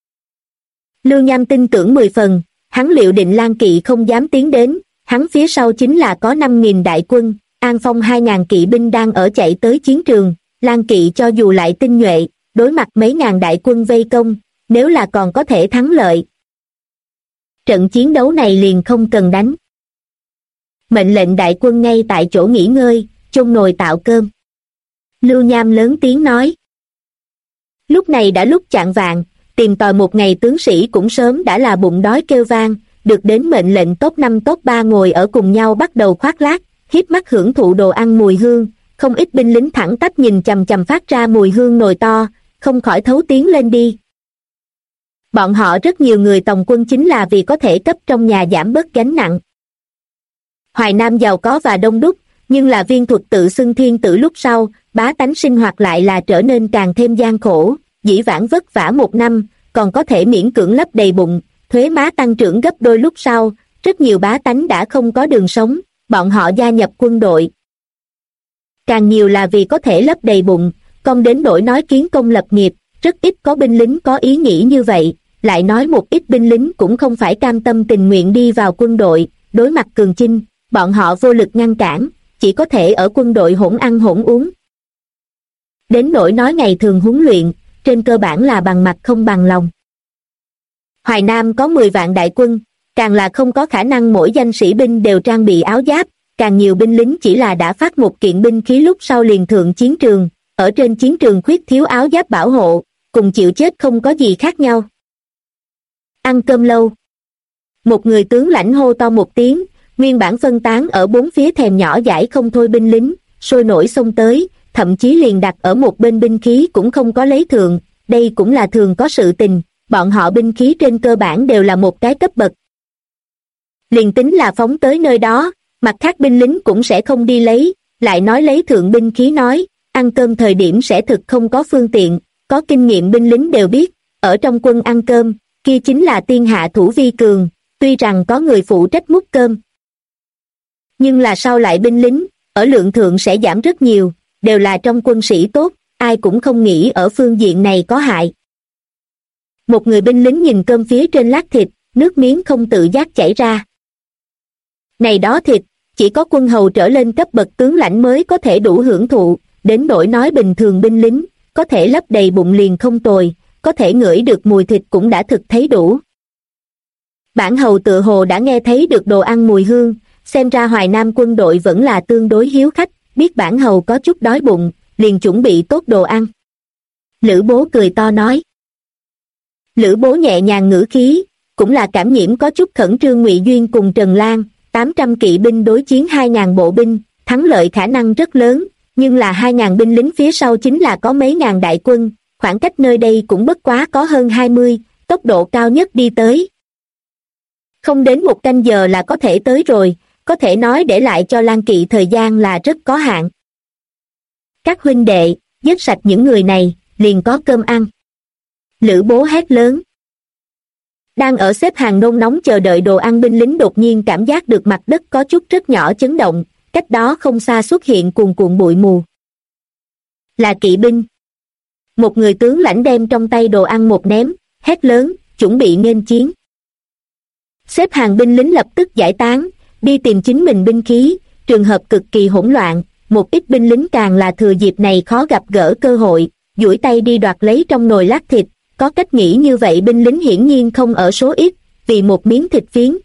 Lưu Nham tin tưởng 10 phần, hắn liệu định Lan Kỵ không dám tiến đến, hắn phía sau chính là có 5.000 đại quân, An Phong 2.000 kỵ binh đang ở chạy tới chiến trường, Lan Kỵ cho dù lại tinh nhuệ, đối mặt mấy ngàn đại quân vây công, nếu là còn có thể thắng lợi. Trận chiến đấu này liền không cần đánh. Mệnh lệnh đại quân ngay tại chỗ nghỉ ngơi, chôn nồi tạo cơm. Lưu Nham lớn tiếng nói. Lúc này đã lúc chạng vạng, tìm tòi một ngày tướng sĩ cũng sớm đã là bụng đói kêu vang, được đến mệnh lệnh top 5 top 3 ngồi ở cùng nhau bắt đầu khoác lác, hiếp mắt hưởng thụ đồ ăn mùi hương, không ít binh lính thẳng tắp nhìn chằm chằm phát ra mùi hương nồi to, không khỏi thấu tiếng lên đi. Bọn họ rất nhiều người tòng quân chính là vì có thể cấp trong nhà giảm bớt gánh nặng. Hoài Nam giàu có và đông đúc, nhưng là Viên Thuật tự xưng thiên tử lúc sau, bá tánh sinh hoạt lại là trở nên càng thêm gian khổ, dĩ vãng vất vả một năm, còn có thể miễn cưỡng lấp đầy bụng, thuế má tăng trưởng gấp đôi lúc sau, rất nhiều bá tánh đã không có đường sống, bọn họ gia nhập quân đội. Càng nhiều là vì có thể lấp đầy bụng, không đến nỗi nói kiến công lập nghiệp, rất ít có binh lính có ý nghĩ như vậy, lại nói một ít binh lính cũng không phải cam tâm tình nguyện đi vào quân đội, đối mặt cường chinh, bọn họ vô lực ngăn cản, chỉ có thể ở quân đội hỗn ăn hỗn uống. Đến nỗi nói ngày thường huấn luyện, trên cơ bản là bằng mặt không bằng lòng. Hoài Nam có 10 vạn đại quân, càng là không có khả năng mỗi danh sĩ binh đều trang bị áo giáp, càng nhiều binh lính chỉ là đã phát một kiện binh khí lúc sau liền thượng chiến trường, ở trên chiến trường khuyết thiếu áo giáp bảo hộ, cùng chịu chết không có gì khác nhau. Ăn cơm lâu. Một người tướng lãnh hô to một tiếng, nguyên bản phân tán ở bốn phía thèm nhỏ dãi không thôi binh lính, sôi nổi xông tới, thậm chí liền đặt ở một bên binh khí cũng không có lấy thượng, đây cũng là thường có sự tình, bọn họ binh khí trên cơ bản đều là một cái cấp bậc. Liền tính là phóng tới nơi đó, mặt khác binh lính cũng sẽ không đi lấy, lại nói lấy thượng binh khí nói, ăn cơm thời điểm sẽ thực không có phương tiện, có kinh nghiệm binh lính đều biết, ở trong quân ăn cơm, kia chính là tiên hạ thủ vi cường, tuy rằng có người phụ trách múc cơm. Nhưng là sau lại binh lính, ở lượng thượng sẽ giảm rất nhiều, đều là trong quân sĩ tốt, ai cũng không nghĩ ở phương diện này có hại. Một người binh lính nhìn cơm phía trên lát thịt, nước miếng không tự giác chảy ra. Này đó thịt, chỉ có quân hầu trở lên cấp bậc tướng lãnh mới có thể đủ hưởng thụ, đến nỗi nói bình thường binh lính, có thể lấp đầy bụng liền không tồi, có thể ngửi được mùi thịt cũng đã thực thấy đủ. Bản hầu tựa hồ đã nghe thấy được đồ ăn mùi hương, xem ra Hoài Nam quân đội vẫn là tương đối hiếu khách, biết bản hầu có chút đói bụng, liền chuẩn bị tốt đồ ăn. Lữ Bố cười to nói. Lữ Bố nhẹ nhàng ngữ khí, cũng là cảm nhiễm có chút khẩn trương Ngụy Duyên cùng Trần Lan, 800 kỵ binh đối chiến 2.000 bộ binh, thắng lợi khả năng rất lớn, nhưng là 2.000 binh lính phía sau chính là có mấy ngàn đại quân, khoảng cách nơi đây cũng bất quá có hơn 20, tốc độ cao nhất đi tới. Không đến một canh giờ là có thể tới rồi, có thể nói để lại cho Lan Kỵ thời gian là rất có hạn. Các huynh đệ, giết sạch những người này, liền có cơm ăn. Lữ Bố hét lớn. Đang ở xếp hàng nôn nóng chờ đợi đồ ăn binh lính đột nhiên cảm giác được mặt đất có chút rất nhỏ chấn động, cách đó không xa xuất hiện cuồn cuộn bụi mù. Là kỵ binh. Một người tướng lãnh đem trong tay đồ ăn một ném, hét lớn, chuẩn bị nghênh chiến. Xếp hàng binh lính lập tức giải tán, đi tìm chính mình binh khí, trường hợp cực kỳ hỗn loạn, một ít binh lính càng là thừa dịp này khó gặp gỡ cơ hội, duỗi tay đi đoạt lấy trong nồi lát thịt, có cách nghĩ như vậy binh lính hiển nhiên không ở số ít, vì một miếng thịt phiến.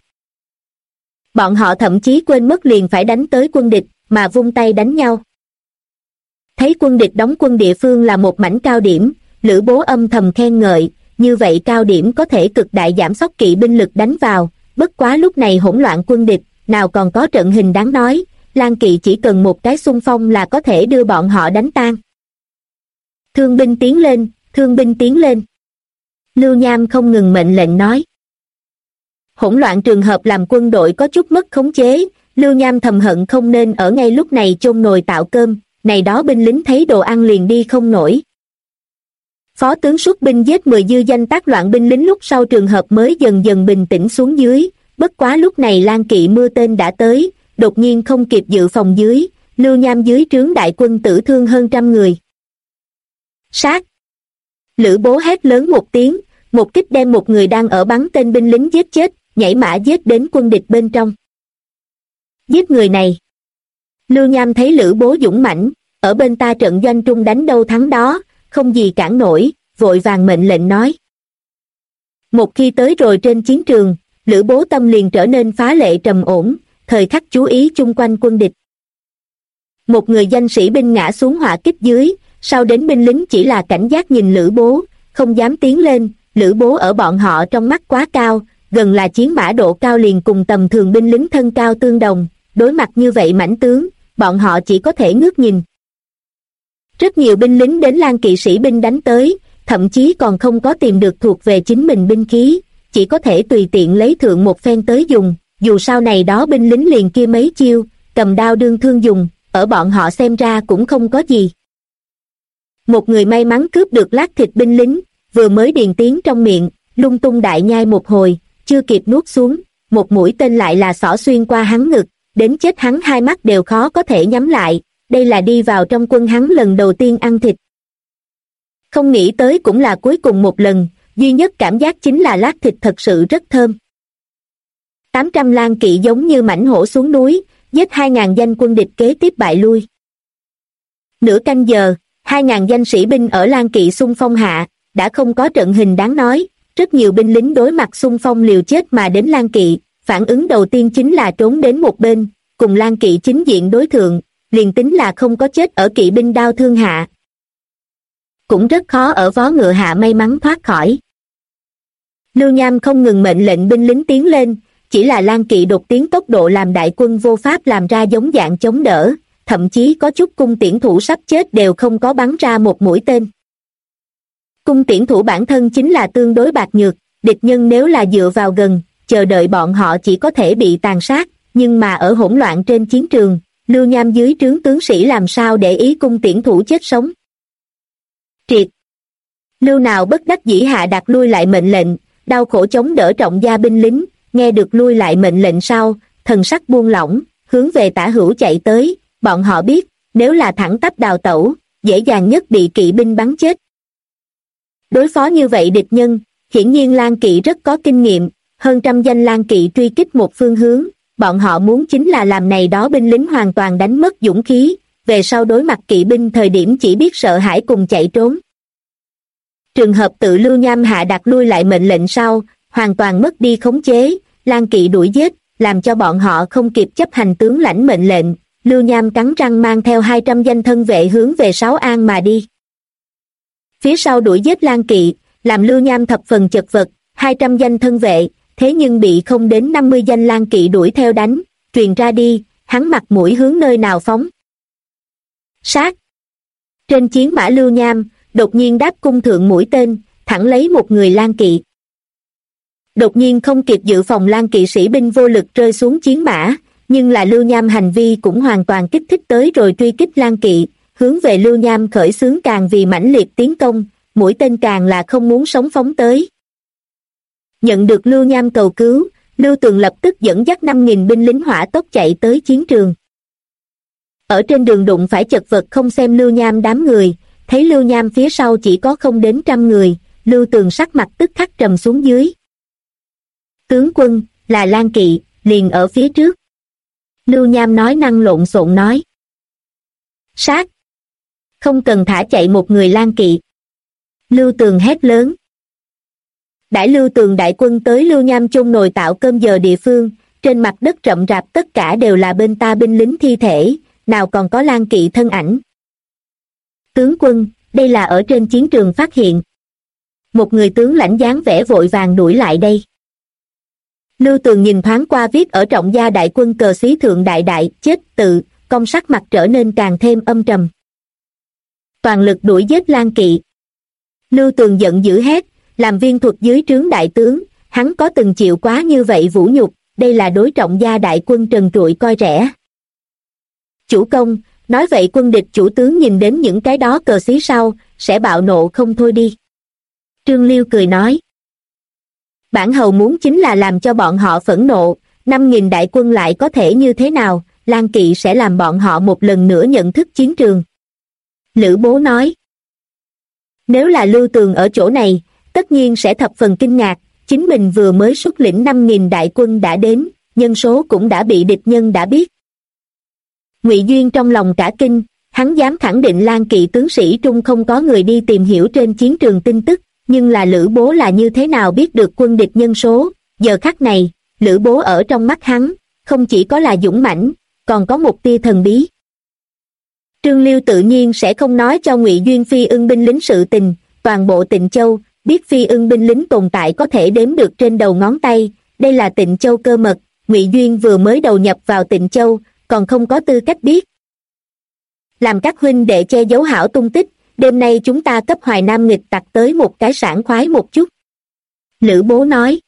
Bọn họ thậm chí quên mất liền phải đánh tới quân địch, mà vung tay đánh nhau. Thấy quân địch đóng quân địa phương là một mảnh cao điểm, Lữ Bố âm thầm khen ngợi, như vậy cao điểm có thể cực đại giảm sóc kỵ binh lực đánh vào, bất quá lúc này hỗn loạn quân địch, nào còn có trận hình đáng nói, Lan Kỵ chỉ cần một cái xung phong là có thể đưa bọn họ đánh tan. Thương binh tiến lên, thương binh tiến lên. Lưu Nham không ngừng mệnh lệnh nói. Hỗn loạn trường hợp làm quân đội có chút mất khống chế, Lưu Nham thầm hận không nên ở ngay lúc này chôn nồi tạo cơm, này đó binh lính thấy đồ ăn liền đi không nổi. Phó tướng xuất binh giết 10 dư danh tác loạn binh lính lúc sau trường hợp mới dần dần bình tĩnh xuống dưới, bất quá lúc này Lan Kỵ mưa tên đã tới, đột nhiên không kịp dự phòng dưới, Lưu Nham dưới trướng đại quân tử thương hơn trăm người. Sát! Lữ Bố hét lớn một tiếng, một kích đem một người đang ở bắn tên binh lính giết chết, nhảy mã giết đến quân địch bên trong. Giết người này! Lưu Nham thấy Lữ Bố dũng mãnh, ở bên ta trận doanh trung đánh đâu thắng đó, không gì cản nổi, vội vàng mệnh lệnh nói. Một khi tới rồi trên chiến trường, Lữ Bố tâm liền trở nên phá lệ trầm ổn, thời khắc chú ý chung quanh quân địch. Một người danh sĩ binh ngã xuống hỏa kích dưới, sau đến binh lính chỉ là cảnh giác nhìn Lữ Bố, không dám tiến lên, Lữ Bố ở bọn họ trong mắt quá cao, gần là chiến mã độ cao liền cùng tầm thường binh lính thân cao tương đồng, đối mặt như vậy mãnh tướng, bọn họ chỉ có thể ngước nhìn. Rất nhiều binh lính đến Lan Kỵ sĩ binh đánh tới, thậm chí còn không có tìm được thuộc về chính mình binh khí, chỉ có thể tùy tiện lấy thượng một phen tới dùng, dù sau này đó binh lính liền kia mấy chiêu, cầm đao đương thương dùng, ở bọn họ xem ra cũng không có gì. Một người may mắn cướp được lát thịt binh lính, vừa mới điền tiến trong miệng, lung tung đại nhai một hồi, chưa kịp nuốt xuống, một mũi tên lại là xỏ xuyên qua hắn ngực, đến chết hắn hai mắt đều khó có thể nhắm lại, đây là đi vào trong quân hắn lần đầu tiên ăn thịt. Không nghĩ tới cũng là cuối cùng một lần, duy nhất cảm giác chính là lát thịt thật sự rất thơm. 800 Lan Kỵ giống như mãnh hổ xuống núi, giết 2.000 danh quân địch kế tiếp bại lui. Nửa canh giờ, 2.000 danh sĩ binh ở Lan Kỵ xung phong hạ, đã không có trận hình đáng nói, rất nhiều binh lính đối mặt xung phong liều chết mà đến Lan Kỵ, phản ứng đầu tiên chính là trốn đến một bên, cùng Lan Kỵ chính diện đối thượng, liền tính là không có chết ở kỵ binh đao thương hạ. Cũng rất khó ở vó ngựa hạ may mắn thoát khỏi. Lưu Nham không ngừng mệnh lệnh binh lính tiến lên, chỉ là Lan Kỵ đột tiến tốc độ làm đại quân vô pháp làm ra giống dạng chống đỡ, thậm chí có chút cung tiễn thủ sắp chết đều không có bắn ra một mũi tên. Cung tiễn thủ bản thân chính là tương đối bạc nhược, địch nhân nếu là dựa vào gần, chờ đợi bọn họ chỉ có thể bị tàn sát, nhưng mà ở hỗn loạn trên chiến trường, Lưu Nham dưới trướng tướng sĩ làm sao để ý cung tiễn thủ chết sống. Triệt! Lưu nào bất đắc dĩ hạ đặt lui lại mệnh lệnh, đau khổ chống đỡ Trọng gia binh lính, nghe được lui lại mệnh lệnh sau, thần sắc buông lỏng, hướng về Tả Hữu chạy tới, bọn họ biết, nếu là thẳng tắp đào tẩu, dễ dàng nhất bị kỵ binh bắn chết. Đối phó như vậy địch nhân, hiển nhiên Lang kỵ rất có kinh nghiệm, hơn trăm danh Lang kỵ truy kích một phương hướng, bọn họ muốn chính là làm này đó binh lính hoàn toàn đánh mất dũng khí, về sau đối mặt kỵ binh thời điểm chỉ biết sợ hãi cùng chạy trốn. Trường hợp tự Lưu Nham hạ đặt lui lại mệnh lệnh sau, hoàn toàn mất đi khống chế, Lang kỵ đuổi giết, làm cho bọn họ không kịp chấp hành tướng lãnh mệnh lệnh, Lưu Nham cắn răng mang theo 200 danh thân vệ hướng về Sáu An mà đi. Phía sau đuổi giết Lang kỵ, làm Lưu Nham thập phần chật vật, 200 danh thân vệ, thế nhưng bị không đến 50 danh Lang kỵ đuổi theo đánh, truyền ra đi, hắn mặt mũi hướng nơi nào phóng. Sát! Trên chiến mã Lưu Nham, đột nhiên đáp cung thượng mũi tên, thẳng lấy một người Lang kỵ. Đột nhiên không kịp dự phòng Lang kỵ sĩ binh vô lực rơi xuống chiến mã, nhưng là Lưu Nham hành vi cũng hoàn toàn kích thích tới rồi truy kích Lang kỵ, hướng về Lưu Nham khởi xướng càng vì mãnh liệt tiến công, mũi tên càng là không muốn sống phóng tới. Nhận được Lưu Nham cầu cứu, Lưu Tường lập tức dẫn dắt 5.000 binh lính hỏa tốc chạy tới chiến trường. Ở trên đường đụng phải chật vật không xem Lưu Nham đám người, thấy Lưu Nham phía sau chỉ có không đến 100 người, Lưu Tường sắc mặt tức khắc trầm xuống dưới. Tướng quân, là Lang kỵ, liền ở phía trước. Lưu Nham nói năng lộn xộn nói. Sát! Không cần thả chạy một người Lang kỵ. Lưu Tường hét lớn. Đãi Lưu Tường đại quân tới Lưu Nham chôn nồi tạo cơm giờ địa phương, trên mặt đất rậm rạp tất cả đều là bên ta binh lính thi thể, nào còn có Lang kỵ thân ảnh. Tướng quân, đây là ở trên chiến trường phát hiện. Một người tướng lãnh dáng vẻ vội vàng đuổi lại đây. Lưu Tường nhìn thoáng qua viết ở Trọng gia đại quân cờ xí thượng đại đại chết tự, cong sắc mặt trở nên càng thêm âm trầm. Toàn lực đuổi giết Lang kỵ. Lưu Tường giận dữ hét, làm viên thuật dưới trướng đại tướng, hắn có từng chịu quá như vậy vũ nhục, đây là đối Trọng gia đại quân trần trụi coi rẻ. Chủ công, nói vậy quân địch chủ tướng nhìn đến những cái đó cờ xí sau, sẽ bạo nộ không thôi đi. Trương Liêu cười nói. Bản hầu muốn chính là làm cho bọn họ phẫn nộ, 5.000 đại quân lại có thể như thế nào, Lang kỵ sẽ làm bọn họ một lần nữa nhận thức chiến trường. Lữ Bố nói. Nếu là Lưu Tường ở chỗ này, tất nhiên sẽ thập phần kinh ngạc, chính mình vừa mới xuất lĩnh 5.000 đại quân đã đến, nhân số cũng đã bị địch nhân đã biết. Ngụy Duyên trong lòng cả kinh, hắn dám khẳng định Lang kỵ tướng sĩ trung không có người đi tìm hiểu trên chiến trường tin tức, nhưng là Lữ Bố là như thế nào biết được quân địch nhân số, giờ khắc này, Lữ Bố ở trong mắt hắn, không chỉ có là dũng mãnh, còn có một tia thần bí. Trương Liêu tự nhiên sẽ không nói cho Ngụy Duyên Phi Ưng binh lính sự tình, toàn bộ Tịnh Châu, biết Phi Ưng binh lính tồn tại có thể đếm được trên đầu ngón tay, đây là Tịnh Châu cơ mật, Ngụy Duyên vừa mới đầu nhập vào Tịnh Châu, còn không có tư cách biết. Làm các huynh đệ che giấu hảo tung tích, đêm nay chúng ta cấp Hoài Nam nghịch tặc tới một cái sảng khoái một chút. Lữ Bố nói.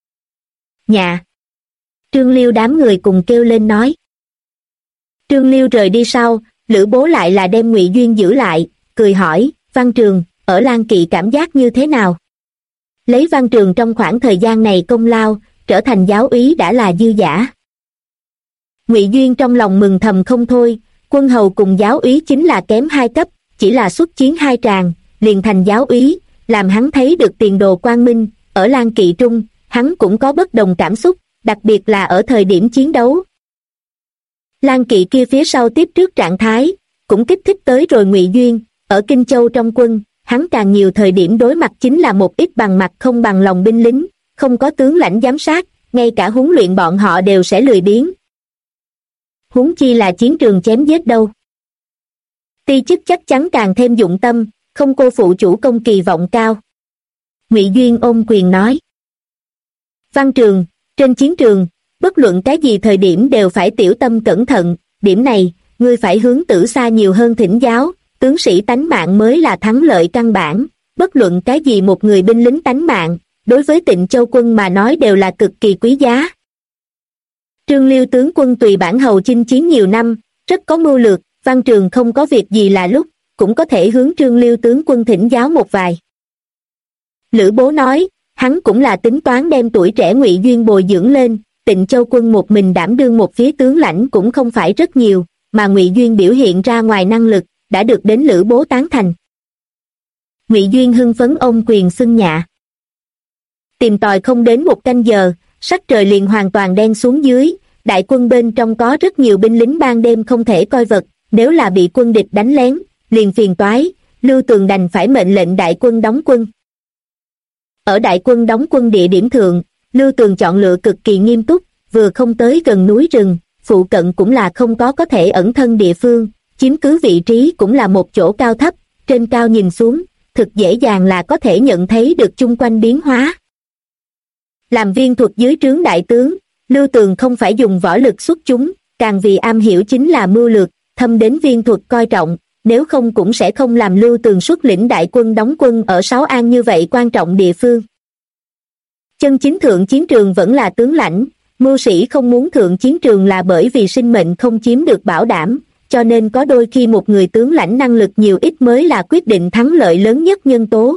Nhà. Trương Liêu đám người cùng kêu lên nói. Trương Liêu rời đi sau, Lữ Bố lại là đem Ngụy Duyên giữ lại, cười hỏi, Văn Trường, ở Lang kỵ cảm giác như thế nào? Lấy Văn Trường trong khoảng thời gian này công lao, trở thành giáo úy đã là dư giả. Ngụy Duyên trong lòng mừng thầm không thôi, quân hầu cùng giáo úy chính là kém 2 cấp, chỉ là xuất chiến 2 tràng, liền thành giáo úy, làm hắn thấy được tiền đồ quang minh, ở Lang kỵ trung, hắn cũng có bất đồng cảm xúc, đặc biệt là ở thời điểm chiến đấu. Lang kỵ kia phía sau tiếp trước trạng thái, cũng kích thích tới rồi Ngụy Duyên, ở Kinh Châu trong quân, hắn càng nhiều thời điểm đối mặt chính là một ít bằng mặt không bằng lòng binh lính, không có tướng lãnh giám sát, ngay cả huấn luyện bọn họ đều sẽ lười biếng. Huống chi là chiến trường chém giết đâu. Ti chức chắc chắn càng thêm dụng tâm, không cô phụ chủ công kỳ vọng cao. Ngụy Duyên ôm quyền nói. Văn Trường, trên chiến trường, bất luận cái gì thời điểm đều phải tiểu tâm cẩn thận, điểm này, ngươi phải hướng Tử Sa nhiều hơn thỉnh giáo, tướng sĩ tánh mạng mới là thắng lợi căn bản, bất luận cái gì một người binh lính tánh mạng, đối với Tịnh Châu quân mà nói đều là cực kỳ quý giá. Trương Liêu tướng quân tùy bản hầu chinh chiến nhiều năm, rất có mưu lược, Văn Trường không có việc gì là lúc, cũng có thể hướng Trương Liêu tướng quân thỉnh giáo một vài. Lữ Bố nói, hắn cũng là tính toán đem tuổi trẻ Ngụy Duyên bồi dưỡng lên, Tịnh Châu quân một mình đảm đương một phía tướng lãnh cũng không phải rất nhiều, mà Ngụy Duyên biểu hiện ra ngoài năng lực, đã được đến Lữ Bố tán thành. Ngụy Duyên hưng phấn ôm quyền xưng nhạ. Tìm tòi không đến một canh giờ, sắc trời liền hoàn toàn đen xuống dưới, đại quân bên trong có rất nhiều binh lính ban đêm không thể coi vật, nếu là bị quân địch đánh lén, liền phiền toái, Lưu Tường đành phải mệnh lệnh đại quân đóng quân. Ở đại quân đóng quân địa điểm thượng, Lưu Tường chọn lựa cực kỳ nghiêm túc, vừa không tới gần núi rừng, phụ cận cũng là không có thể ẩn thân địa phương, chiếm cứ vị trí cũng là một chỗ cao thấp, trên cao nhìn xuống, thực dễ dàng là có thể nhận thấy được chung quanh biến hóa. Làm viên thuật dưới trướng đại tướng, Lưu Tường không phải dùng võ lực xuất chúng, càng vì am hiểu chính là mưu lược, thâm đến viên thuật coi trọng, nếu không cũng sẽ không làm Lưu Tường xuất lĩnh đại quân đóng quân ở Sáu An như vậy quan trọng địa phương. Chân chính thượng chiến trường vẫn là tướng lãnh, mưu sĩ không muốn thượng chiến trường là bởi vì sinh mệnh không chiếm được bảo đảm, cho nên có đôi khi một người tướng lãnh năng lực nhiều ít mới là quyết định thắng lợi lớn nhất nhân tố.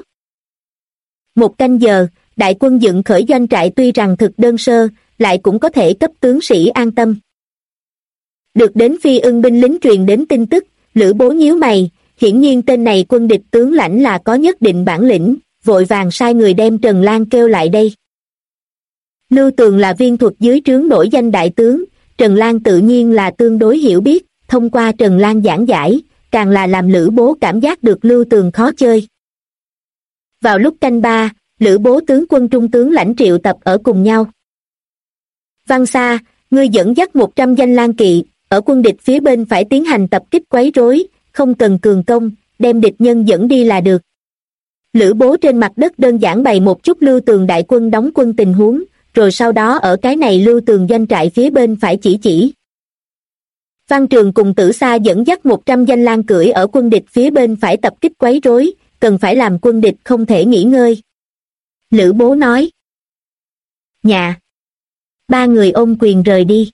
Một canh giờ, đại quân dựng khởi doanh trại tuy rằng thực đơn sơ, lại cũng có thể cấp tướng sĩ an tâm. Được đến Phi Ưng binh lính truyền đến tin tức, Lữ Bố nhíu mày, hiển nhiên tên này quân địch tướng lãnh là có nhất định bản lĩnh, vội vàng sai người đem Trần Lan kêu lại đây. Lưu Tường là viên thuật dưới trướng nổi danh đại tướng, Trần Lan tự nhiên là tương đối hiểu biết, thông qua Trần Lan giảng giải, càng là làm Lữ Bố cảm giác được Lưu Tường khó chơi. Vào lúc canh ba, Lữ Bố tướng quân trung tướng lãnh triệu tập ở cùng nhau. Văn Sa, ngươi dẫn dắt 100 danh lang kỵ, ở quân địch phía bên phải tiến hành tập kích quấy rối, không cần cường công, đem địch nhân dẫn đi là được. Lữ Bố trên mặt đất đơn giản bày một chút Lưu Tường đại quân đóng quân tình huống, rồi sau đó ở cái này Lưu Tường doanh trại phía bên phải chỉ. Văn Trường cùng Tử Sa dẫn dắt 100 danh lang cưỡi ở quân địch phía bên phải tập kích quấy rối, cần phải làm quân địch không thể nghỉ ngơi. Lữ Bố nói. Dạ. Ba người ôm quyền rời đi.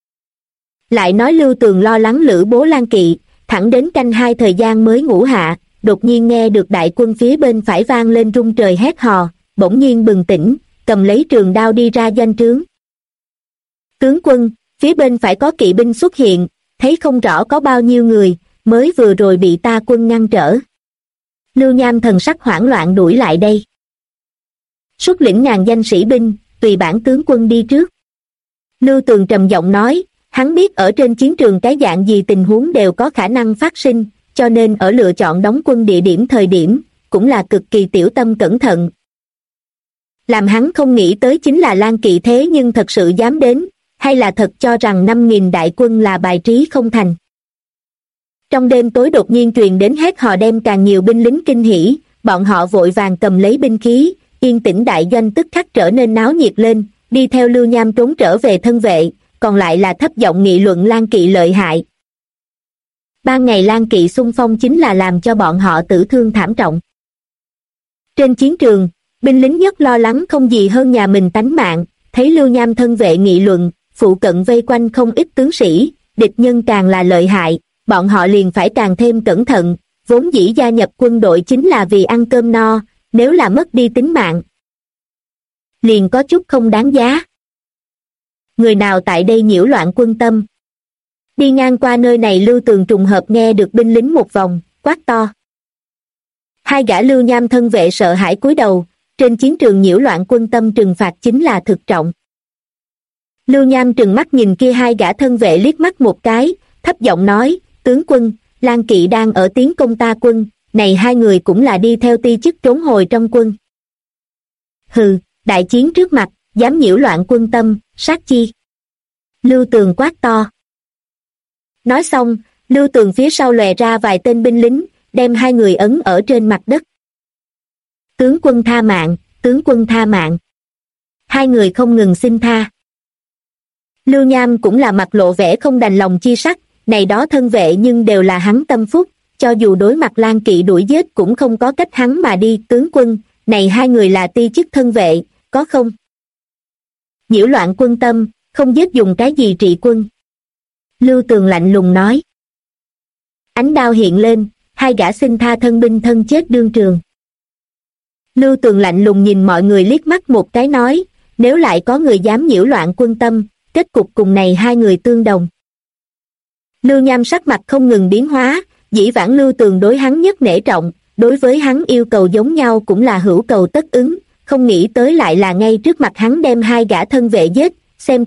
Lại nói Lưu Tường lo lắng Lữ Bố lang kỵ, thẳng đến canh hai thời gian mới ngủ hạ, đột nhiên nghe được đại quân phía bên phải vang lên rung trời hét hò, bỗng nhiên bừng tỉnh, cầm lấy trường đao đi ra doanh trướng. Tướng quân, phía bên phải có kỵ binh xuất hiện, thấy không rõ có bao nhiêu người, mới vừa rồi bị ta quân ngăn trở. Lưu Nham thần sắc hoảng loạn đuổi lại đây. Xuất lĩnh ngàn danh sĩ binh, tùy bản tướng quân đi trước. Lưu Tường trầm giọng nói, hắn biết ở trên chiến trường cái dạng gì tình huống đều có khả năng phát sinh, cho nên ở lựa chọn đóng quân địa điểm thời điểm, cũng là cực kỳ tiểu tâm cẩn thận. Làm hắn không nghĩ tới chính là lang kỵ thế nhưng thật sự dám đến, hay là thật cho rằng 5.000 đại quân là bài trí không thành. Trong đêm tối đột nhiên truyền đến hét hò đem càng nhiều binh lính kinh hỉ, bọn họ vội vàng cầm lấy binh khí, yên tĩnh đại doanh tức khắc trở nên náo nhiệt lên, đi theo Lưu Nham trốn trở về thân vệ, còn lại là thấp giọng nghị luận lang kỵ lợi hại. Ban ngày lang kỵ xung phong chính là làm cho bọn họ tử thương thảm trọng. Trên chiến trường, binh lính nhất lo lắng không gì hơn nhà mình tánh mạng, thấy Lưu Nham thân vệ nghị luận, phụ cận vây quanh không ít tướng sĩ, địch nhân càng là lợi hại, bọn họ liền phải càng thêm cẩn thận, vốn dĩ gia nhập quân đội chính là vì ăn cơm no, nếu là mất đi tính mạng, liền có chút không đáng giá. Người nào tại đây nhiễu loạn quân tâm? Đi ngang qua nơi này Lưu Tường trùng hợp nghe được binh lính một vòng, quát to. Hai gã Lưu Nham thân vệ sợ hãi cúi đầu, trên chiến trường nhiễu loạn quân tâm trừng phạt chính là thực trọng. Lưu Nham trừng mắt nhìn kia hai gã thân vệ liếc mắt một cái, thấp giọng nói, tướng quân, lang kỵ đang ở tiến công ta quân, này hai người cũng là đi theo ti chức trốn hồi trong quân. Hừ, đại chiến trước mặt, dám nhiễu loạn quân tâm, sát chi. Lưu Tường quát to. Nói xong, Lưu Tường phía sau lòe ra vài tên binh lính, đem hai người ấn ở trên mặt đất. Tướng quân tha mạng, tướng quân tha mạng. Hai người không ngừng xin tha. Lưu Nham cũng là mặt lộ vẻ không đành lòng chi sắc, này đó thân vệ nhưng đều là hắn tâm phúc, cho dù đối mặt lang kỵ đuổi giết cũng không có cách hắn mà đi. Tướng quân, này hai người là ti chức thân vệ, có không? Nhiễu loạn quân tâm, không giết dùng cái gì trị quân? Lưu Tường lạnh lùng nói. Ánh đao hiện lên, hai gã xin tha thân binh thân chết đương trường. Lưu Tường lạnh lùng nhìn mọi người liếc mắt một cái nói, nếu lại có người dám nhiễu loạn quân tâm, kết cục cùng này hai người tương đồng. Lưu Nham sắc mặt không ngừng biến hóa, dĩ vãng Lưu Tường đối hắn nhất nể trọng, đối với hắn yêu cầu giống nhau cũng là hữu cầu tất ứng, không nghĩ tới lại là ngay trước mặt hắn đem hai gã thân vệ giết,